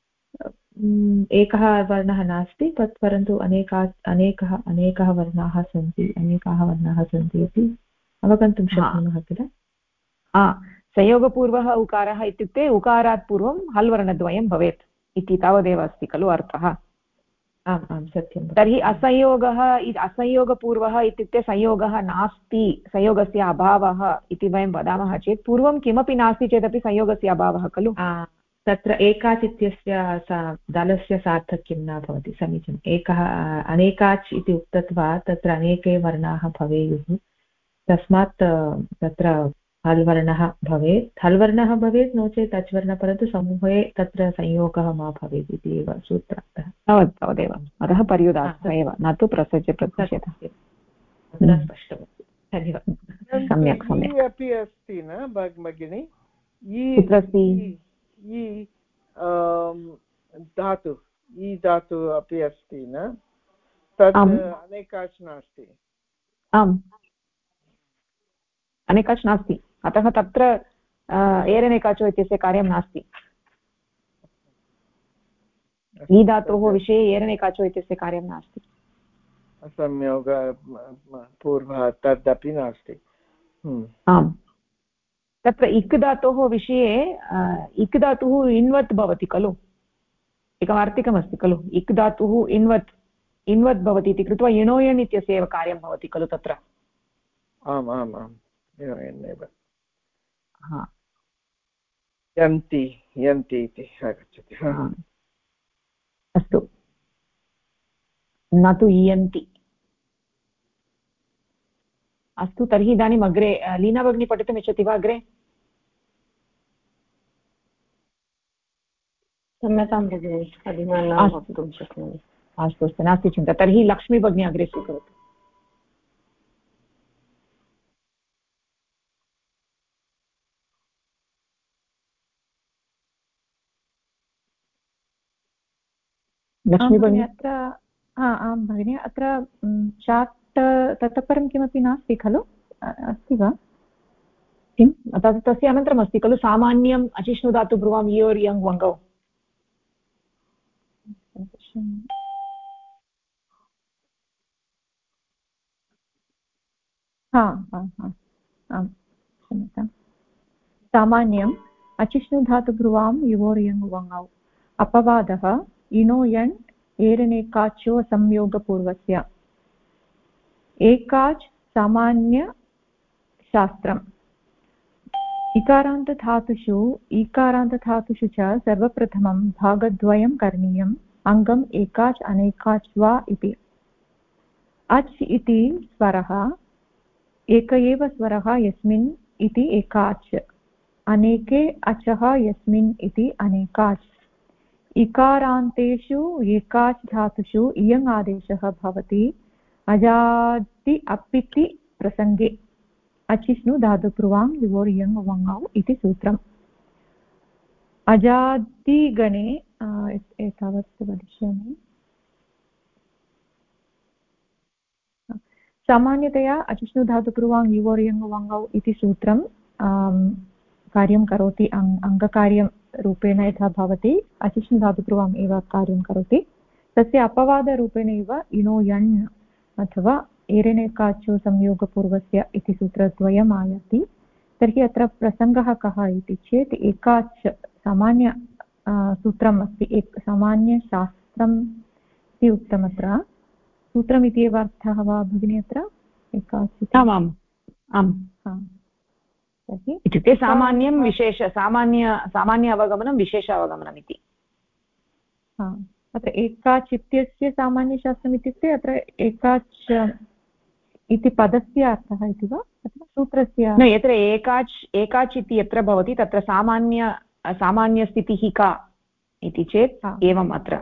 एकः वर्णः नास्ति परन्तु अनेकाः वर्णाः सन्ति इति अवगन्तुं शक्नुमः किल संयोगपूर्वः उकारः इत्युक्ते उकारात् पूर्वं हल्वर्णद्वयं भवेत् इति तावदेव अस्ति खलु अर्थः आम् आं सत्यं तर्हि असंयोगपूर्वः इत्युक्ते संयोगः नास्ति संयोगस्य अभावः इति वयं वदामः चेत् पूर्वं किमपि नास्ति चेदपि संयोगस्य अभावः खलु तत्र एकाच् इत्यस्य दलस्य सार्थक्यं न भवति समीचीनम् एकः अनेकाच् इति उक्तत्वात् तत्र अनेके वर्णाः भवेयुः तस्मात् तत्र हल्वर्णः भवेत् नो चेत् अच्वर्णः परन्तु समूहे तत्र संयोगः मा भवेत् इति एव सूत्रार्थः तावदेव अतः पर्युदात्तः एव न तु प्रसज्य प्रतिषेधः स्पष्टमस्ति धन्यवादः सम्यक् अपि अस्ति न भगिनी धातु अपि अस्ति न तत् अनेकाच् नास्ति आम् अनेकाच् नास्ति अतः तत्र एरनेकाचो इत्यस्य कार्यं नास्ति ई धातोः विषये एरनेकाचो इत्यस्य कार्यं नास्ति संयोग पूर्वः तदपि नास्ति आम् तत्र इक् धातोः विषये इक् धातुः इन्वत् भवति खलु एकवार्तिकमस्ति खलु इक् धातुः इन्वत् भवति इति कृत्वा इणोयण् इत्यस्य एव कार्यं भवति खलु तत्र आम् आम् आम् एव यन्ति इति आगच्छति अस्तु न तु इयन्ति अस्तु तर्हि इदानीम् अग्रे लीना भगिनी पठितुम् इच्छति वा अग्रे क्षम्यतां भगिनि अधुना न वक्तुं शक्नोमि अस्तु अस्तु नास्ति चिन्ता तर्हि लक्ष्मी भगिनी अग्रे स्वीकरोतु लक्ष्मी भगिनी अत्र आं भगिनि अत्र चाट् ततः परं किमपि नास्ति खलु अस्ति वा किं तस्य अनन्तरम् अस्ति खलु सामान्यम् अचिष्णुधातु ब्रुवां योर् यङ् वङ्गौ आं क्षम्यतां सामान्यम् अचिष्णुधातुब्रुवां युवोर् यङ् वङ्गौ अपवादः इणो यण् एरनेकाचो संयोगपूर्वस्य एकाच् सामान्यशास्त्रम् इकारान्तधातुषु च सर्वप्रथमं भागद्वयं करणीयम् अङ्गम् एकाच् अनेकाच् वा इति अच् इति स्वरः एक एव स्वरः यस्मिन् इति एकाच् अनेके अचः यस्मिन् इति अनेकाच् इकारान्तेषु एकाच् धातुषु इयङ् आदेशः भवति अजादि अपिति प्रसङ्गे अचिष्णु धातुपूर्वां युवोर् यङ् वङौ इति सूत्रम् अजादिगणे एतावत् वदिष्यामि सामान्यतया अचिष्णु धातुपूर्वां युवोर् यङ् वङौ इति सूत्रं कार्यं करोति अङ्गकार्यं रूपेण यथा भवति अचिष्णु धातुपूर्वम् एव कार्यं करोति तस्य अपवादरूपेण एव इणो यण् अथवा एरनेकाचो संयोगपूर्वस्य इति सूत्रद्वयम् आयाति तर्हि अत्र प्रसङ्गः कः इति चेत् एकाच् सामान्य सूत्रम् अस्ति सामान्यशास्त्रम् इति उक्तमत्र सूत्रमिति एव अर्थः वा भगिनी अत्र एकाच् आमाम् आम् इत्युक्ते सामान्यं विशेष सामान्य अवगमनं विशेष अवगमनम् इति अत्र एकाच् इत्यस्य सामान्यशास्त्रम् इत्युक्ते अत्र एकाच् इति पदस्य अर्थः इति वा अथवा सूत्रस्य न यत्र एकाच् इति यत्र भवति तत्र सामान्यस्थितिः का इति चेत् एवम् अत्र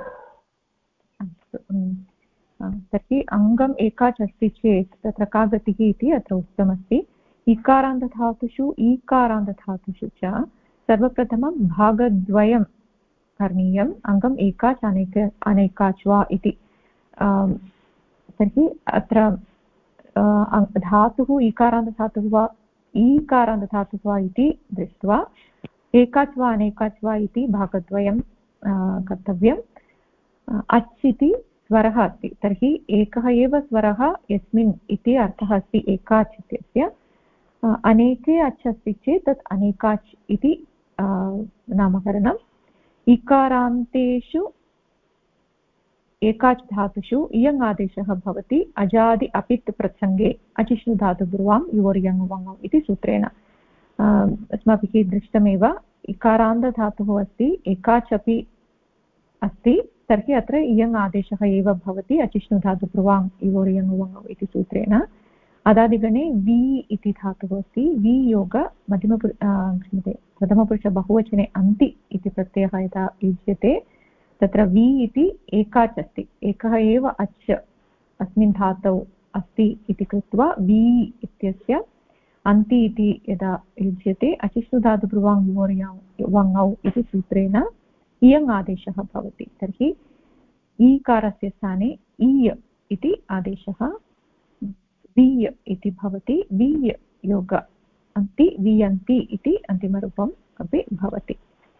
तर्हि अङ्गम् एकाच् अस्ति चेत् तत्र का गतिः इति अत्र उक्तमस्ति इकारान्तधातुषु ईकारान्तधातुषु च सर्वप्रथमं भागद्वयं करणीयम् अङ्गम् एकाच् अनेकाच् वा इति तर्हि अत्र धातुः ईकारान्तधातुः वा ईकारान्तधातुः वा इति दृष्ट्वा एकाच् वा अनेकाच् वा इति भागद्वयं कर्तव्यम्। अच् इति स्वरः अस्ति, तर्हि एकः एव स्वरः यस्मिन् इति अर्थः अस्ति एकाच् इत्यस्य। अनेके अच् अस्ति चेत् तत् अनेकाच् इति नामकरणम्। इकारान्तेषु एकाच् धातुषु इयङ् आदेशः भवति अजादि अपित् प्रसङ्गे अचिष्णुधातुपूर्वां युवर्यङ् वङौ इति सूत्रेण। अस्माभिः दृष्टमेव इकारान्तधातुः अस्ति, एकाच् अपि अस्ति, तर्हि अत्र इयङ् आदेशः एव भवति अचिष्णुधातुपूर्वां युवर्यङ् वङौ इति सूत्रेण। अदादिगणे वि इति धातुः अस्ति, वि योग प्रथमपुरुषबहुवचने अन्ति इति प्रत्ययः यदा युज्यते तत्र वि इति एकाच् अस्ति, एकः एव अच् अस्मिन् धातौ अस्ति इति कृत्वा वि इत्यस्य अन्ति इति यदा युज्यते अचिष्णुधातुपूर्वां युवर्यङ् वङौ इति सूत्रेण इयङ् आदेशः भवति। तर्हि ईकारस्य स्थाने ईय इति आदेशः वीय इति भवति। वीय योग अन्ति वीयन्ति इति अन्तिमरूपम् अपि भवति।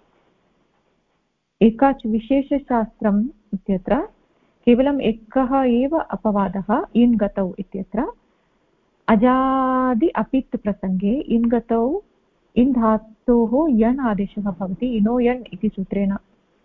एकाच् विशेषशास्त्रम् इत्यत्र केवलम् एकः एव अपवादः इन् गतौ इत्यत्र। अजादि अपित् प्रसङ्गे इन् गतौ इन् धातोः यण् आदेशः भवति इनो यण् इति सूत्रेण।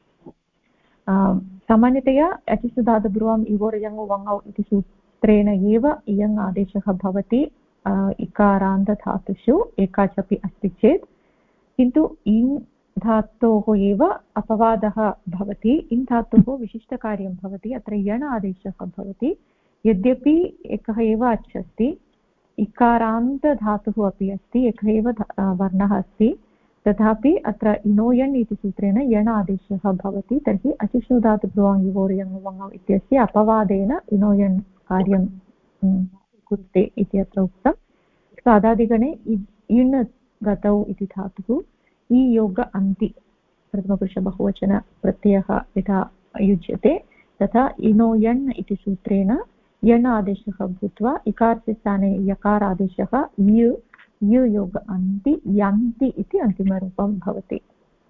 सामान्यतया अचिष्णुधातुपूर्वं युवर्यङ् वङौ इति सूत्रेण एव इयङ् आदेशः भवति इकारान्तधातुषु एकाच् अपि अस्ति चेत्, किन्तु इन् धातोः एव अपवादः भवति। इन् धातोः विशिष्टकार्यं भवति, अत्र यण् आदेशः भवति। यद्यपि एकः एव अच् अस्ति, इकारान्तधातुः अपि अस्ति, एकः एव वर्णः अस्ति, तथापि अत्र इनो यण् इति सूत्रेण यण् आदेशः भवति। तर्हि अचिष्णुधातुपूर्वं युवर्यङ् वङौ इत्यस्य अपवादेन इनो यण् कार्यं कुरुते इति अत्र उक्तं। सादादिगणे इण् गतौ इति धातुः इ योग अन्ति प्रथमपुरुषबहुवचनप्रत्ययः यथा युज्यते तथा इनो यण् इति सूत्रेण यण् आदेशः भूत्वा इकारस्य स्थाने यकार आदेशः यु योग अन्ति यन्ति इति अन्तिमरूपं भवति।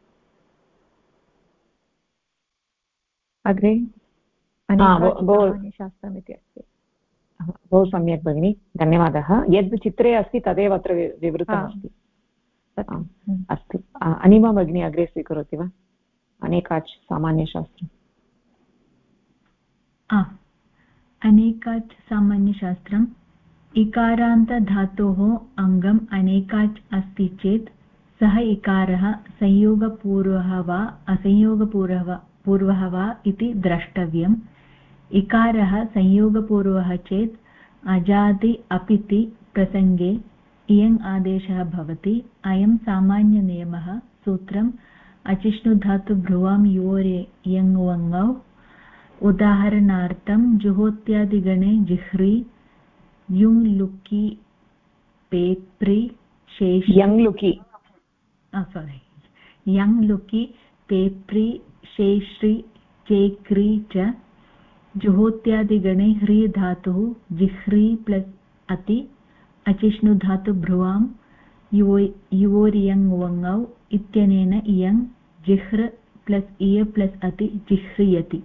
अग्रे शास्त्रम् इति अस्ति। बहु सम्यक् भगिनि, धन्यवादः। यद् चित्रे अस्ति तदेव अत्र विवृतमस्ति। अस्तु, अनिमा भगिनी अग्रे स्वीकरोति वा? अनेकाच् सामान्यशास्त्रम्। अनेकाच् सामान्यशास्त्रम्। इकारान्तधातोः अङ्गम् अनेकाच् अस्ति चेत् सः इकारः संयोगपूर्वः वा असंयोगपूर्वः वा इति द्रष्टव्यम्। इकारः संयोगपूर्वः चेत् अजादि अपिति प्रसङ्गे इयङ् आदेशः भवति। अयं सामान्यनियमः। सूत्रम् अचिष्णुधातुभ्रुवां युवर्यङ् वङौ। उदाहरणार्थं जुहोत्यादिगणे जिह्रि युङ् लुकि पेप्रि शेषि यङ् लुकि पेप्रि शेष्रि चेक्रि च। जुहोत्यादिगणे ह्री धातुः जिह्रि प्लस् अति अचिष्णुधातुभ्रुवां युवर्यङ् वङौ इत्यनेन इयङ् जिह्र प्लस् इय प्लस् अति जिह्रियति।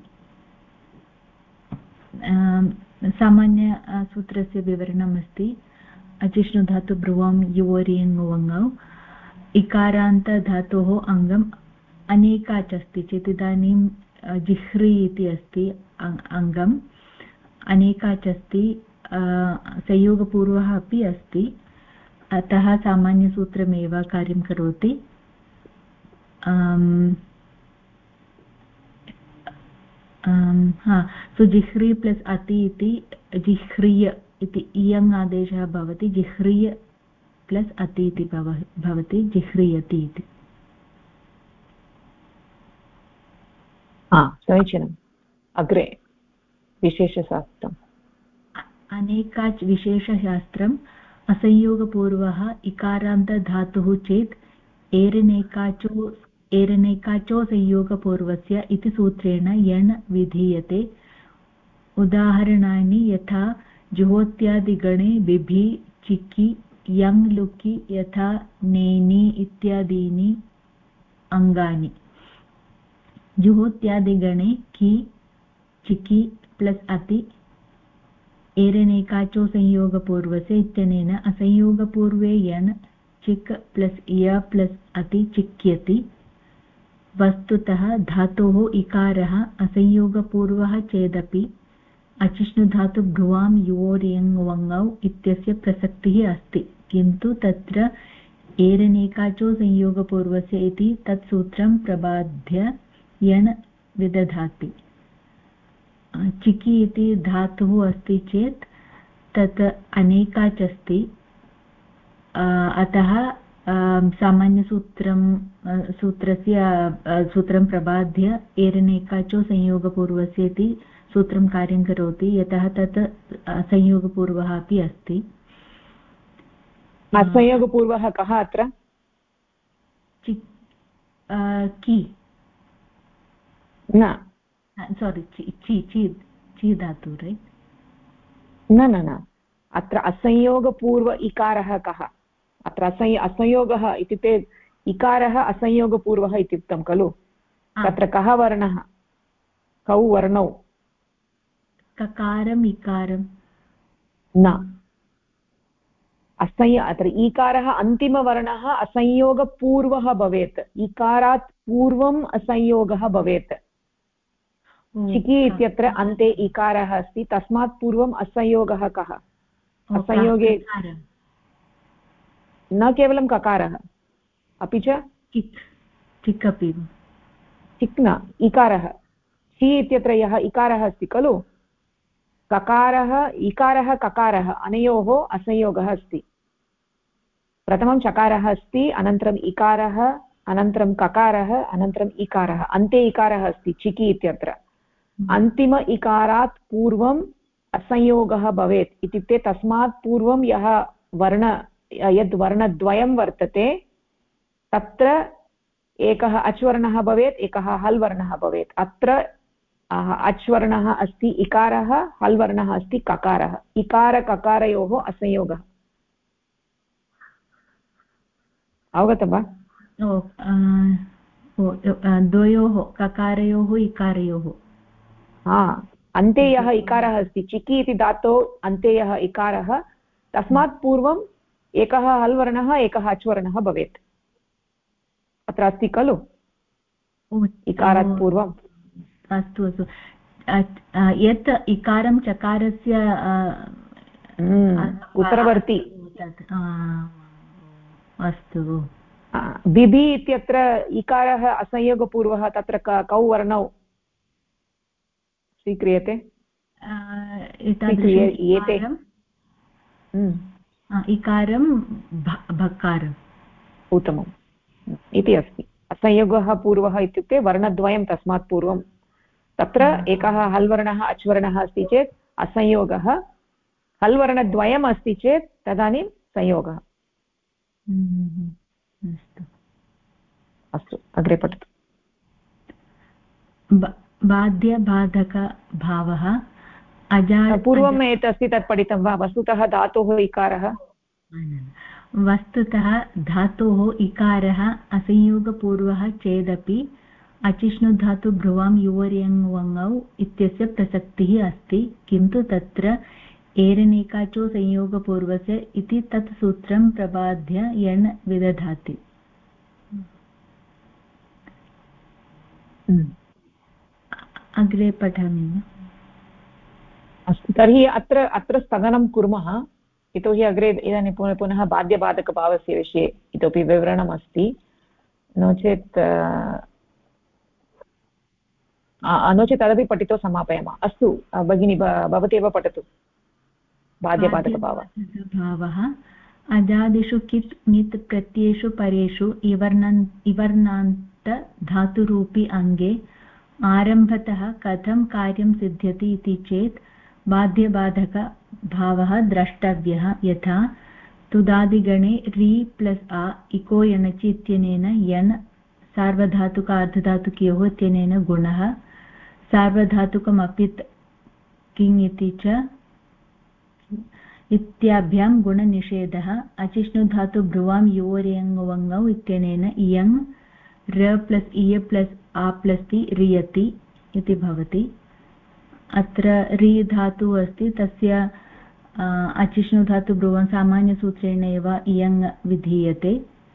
सामान्यसूत्रस्य विवरणमस्ति। अचिष्णुधातुभ्रुवां युवर्यङ् वङौ इकारान्तधातोः अङ्गम् अनेकाच् अस्ति चेत् इदानीं जिह्रि इति अस्ति अङ्गम् अनेकाच् अस्ति, संयोगपूर्वः अपि अस्ति, अतः सामान्यसूत्रमेव कार्यं करोति। सो जिह्रि प्लस् अति इति जिह्रिय इति इयङ् आदेशः भवति। जिह्रिय प्लस् अति इति भवति जिह्रियति इति। समीचीनम्। अग्रे विशेषशास्त्रम्। अनेकाच् विशेषशास्त्रम्। असंयोगपूर्वः इकारान्तधातुः चेत् एरनेकाचो संयोगपूर्वस्य इति सूत्रेण यण् विधीयते। उदाहरणानि यथा जुहोत्यादिगणे बिभि चिकि यङ् लुकि यथा नेनि इत्यादीनि अङ्गानि जुहोत्यादिगणे कि चिकि प्लस् अति एरनेकाचो संयोगपूर्वस्य इत्यनेन असंयोगपूर्वे यण् चिक् प्लस् य प्लस् अति चिक्यति वस्तुतः धातोः इकारः असंयोगपूर्वः चेदपि अचिष्णुधातु भ्रुवां युवोर्यङ् इत्यस्य प्रसक्तिः अस्ति किन्तु तत्र एरनेकाचो संयोगपूर्वस्य इति तत् सूत्रं प्रबाध्य यण् विदधाति चिकि इति धातुः अस्ति चेत् तत् अनेकाच् अस्ति अतः सूत्रं प्रबाध्य एरनेकाचो संयोगपूर्वस्य इति सूत्रं कार्यं करोति यतः तत् संयोगपूर्वः अपि अस्ति असंयोगपूर्वः कः अत्र कि न सोरि ची धातु रैट् न न न अत्र असंयोगपूर्व इकारः कः अत्र असंयोगः इत्युक्ते इकारः असंयोगपूर्वः इत्युक्तं खलु तत्र कः वर्णः कौ वर्णौ ककारम् इकारं न अत्र ईकारः अन्तिमवर्णः असंयोगपूर्वः भवेत् इकारात् पूर्वम् असंयोगः भवेत् चिकि इत्यत्र अन्ते इकारः अस्ति तस्मात् पूर्वम् असंयोगः कः असंयोगे न केवलं ककारः अपि च चिक् अपि चिक् न इकारः छि इत्यत्र यः इकारः अस्ति खलु ककारः इकारः ककारः अनयोः असंयोगः अस्ति प्रथमं चकारः अस्ति अनन्तरम् इकारः अनन्तरं ककारः अनन्तरम् इकारः अन्ते इकारः अस्ति चिकि इत्यत्र अन्तिम इकारात् पूर्वम् असंयोगः भवेत् इत्युक्ते तस्मात् पूर्वं यद् वर्णद्वयं वर्तते तत्र एकः अच्वर्णः भवेत् एकः हल् वर्णः भवेत् अत्र अच्वर्णः अस्ति इकारः हल् वर्णः अस्ति ककारः इकारककारयोः असंयोगः अवगतं वा द्वयोः ककारयोः इकारयोः अन्ते यः इकारः अस्ति चिकि इति धातोः अन्ते यः इकारः तस्मात् पूर्वम् एकः हल् वर्णः एकः अच्वर्णः भवेत् अत्र अस्ति खलु इकारात् पूर्वम् अस्तु अस्तु यत् इकारं चकारस्य उत्तरवर्ती अस्तु बिबि इत्यत्र इकारः असंयोगपूर्वः तत्र कौ वर्णौ स्वीक्रियते इकारं भकारम् उत्तमम् इति अस्ति असंयोगः पूर्वः इत्युक्ते वर्णद्वयं तस्मात् पूर्वं तत्र एकः हल् वर्णः अच्वर्णः अस्ति चेत् असंयोगः हल् वर्णद्वयम् अस्ति चेत् तदानीं संयोगः अस्तु अग्रे पठतु बाध्यबाधकभावः पूर्वम् एतस्ति तत् पठितं वा वस्तुतः धातोः इकारः वस्तुतः धातोः इकारः असंयोगपूर्वः चेदपि अचिष्णुधातु भ्रुवां युवर्यङ् इत्यस्य प्रसक्तिः अस्ति किन्तु तत्र एरनेकाचो संयोगपूर्वस्य इति तत् सूत्रं प्रबाध्य यण् विदधाति अग्रे पठामि अस्तु तर्हि अत्र स्थगनं कुर्मः यतोहि अग्रे इदानीं पुनः बाध्यबाधकभावस्य विषये इतोपि विवरणम् अस्ति नो चेत् तदपि पठित्वा समापयामः अस्तु भगिनी भवती एव पठतु बाध्यबाधकभावः अजादिषु किच् ङित् प्रत्ययेषु परेषु इवर्णान्त धातुरूपी अङ्गे आरम्भतः कथं कार्यं सिद्ध्यति इति चेत् बाध्यबाधकभावः द्रष्टव्यः यथा तुदादिगणे रि प्लस् आ इको यणचि इत्यनेन यण् सार्वधातुक अर्धधातुकयोः इत्यनेन गुणः सार्वधातुकमपित् किङ् इति च इत्याभ्यां गुणनिषेधः अचिष्णुधातु ब्रुवां योर्यङ्वङौ इत्यनेन इयङ् र प्लस् इय प्लस् आ प्लस् ति रियति इति भवति। अत्र रि धातुः अस्ति, तस्य अचिष्णुधातु ब्रुवं सामान्यसूत्रेण एव इयङ् विधीयते,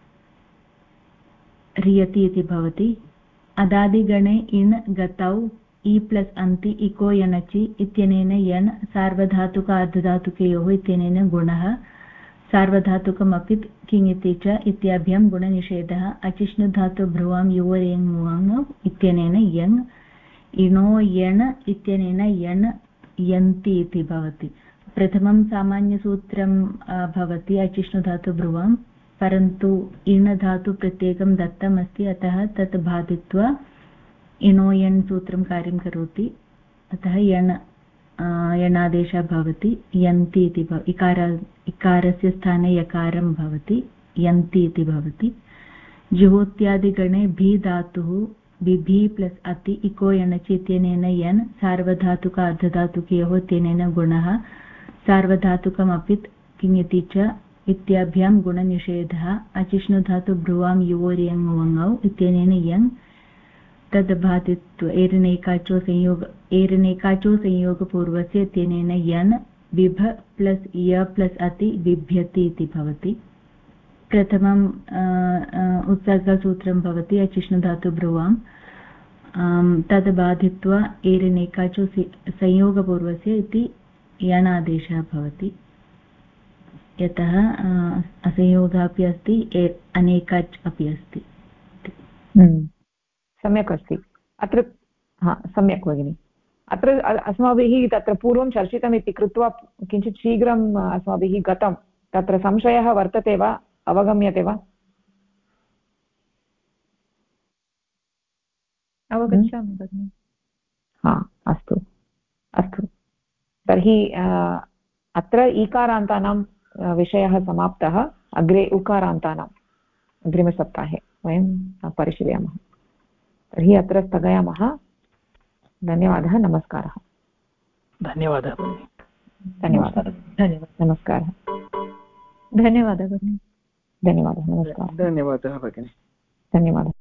रियति इति भवति। अदादिगणे इण् गतौ इ प्लस् अन्ति इको यणचि इत्यनेन यण् सार्वधातुक अर्धधातुकयोः इत्यनेन गुणः सार्वधातुकमपि किङ् इति च इत्याभ्यां गुणनिषेधः अचिष्णुधातु भ्रुवां युवर्यङ् इत्यनेन यङ् इणो यण् इत्यनेन यण् यन्ति इति भवति। प्रथमं सामान्यसूत्रं भवति अचिष्णुधातु भ्रुवां, परन्तु इण् धातु प्रत्येकं दत्तमस्ति, अतः तत् बाधित्वा इणो यण् सूत्रं कार्यं करोति, अतः यणादेशः भवति यन्ति इति इकारस्य स्थाने यकारं भवति यन्ति इति भवति। जुहोत्यादिगणे भी धातुः बिभि प्लस् अति इको यणचि इत्यनेन यन् सार्वधातुक अर्धधातुकयोः इत्यनेन गुणः सार्वधातुकमपि किङ् इति च इत्याभ्यां गुणनिषेधः अचिष्णुधातु भ्रुवां युवर्यङ्वङौ इत्यनेन यङ् तद्बाधित्व एरनेकाचो संयोगपूर्वस्य इत्यनेन यन् बिभ प्लस् य प्लस् अति बिभ्यति इति भवति। प्रथमम् उत्सर्गसूत्रं भवति अचिष्णुधातु भ्रुवां, तद् बाधित्वा एरनेकाचो संयोगपूर्वस्य इति यणादेशः भवति। यतः असंयोगः अपि अस्ति, अनेकाच् अपि अस्ति। सम्यक् अस्ति अत्र। सम्यक् भगिनि। अत्र अस्माभिः तत्र पूर्वं चर्चितमिति कृत्वा किञ्चित् शीघ्रम् अस्माभिः गतं। तत्र संशयः वर्तते वा, अवगम्यते वा? अवगच्छामि भगिनि। अस्तु अस्तु, तर्हि अत्र ईकारान्तानां विषयः समाप्तः। अग्रे उकारान्तानाम् अग्रिमसप्ताहे वयं परिशीलयामः। तर्हि अत्र स्थगयामः। धन्यवादः, नमस्कारः। धन्यवादः। धन्यवादः। नमस्कारः। धन्यवादः भगिनि। धन्यवादः, नमस्कारः। धन्यवादः भगिनि। धन्यवादः।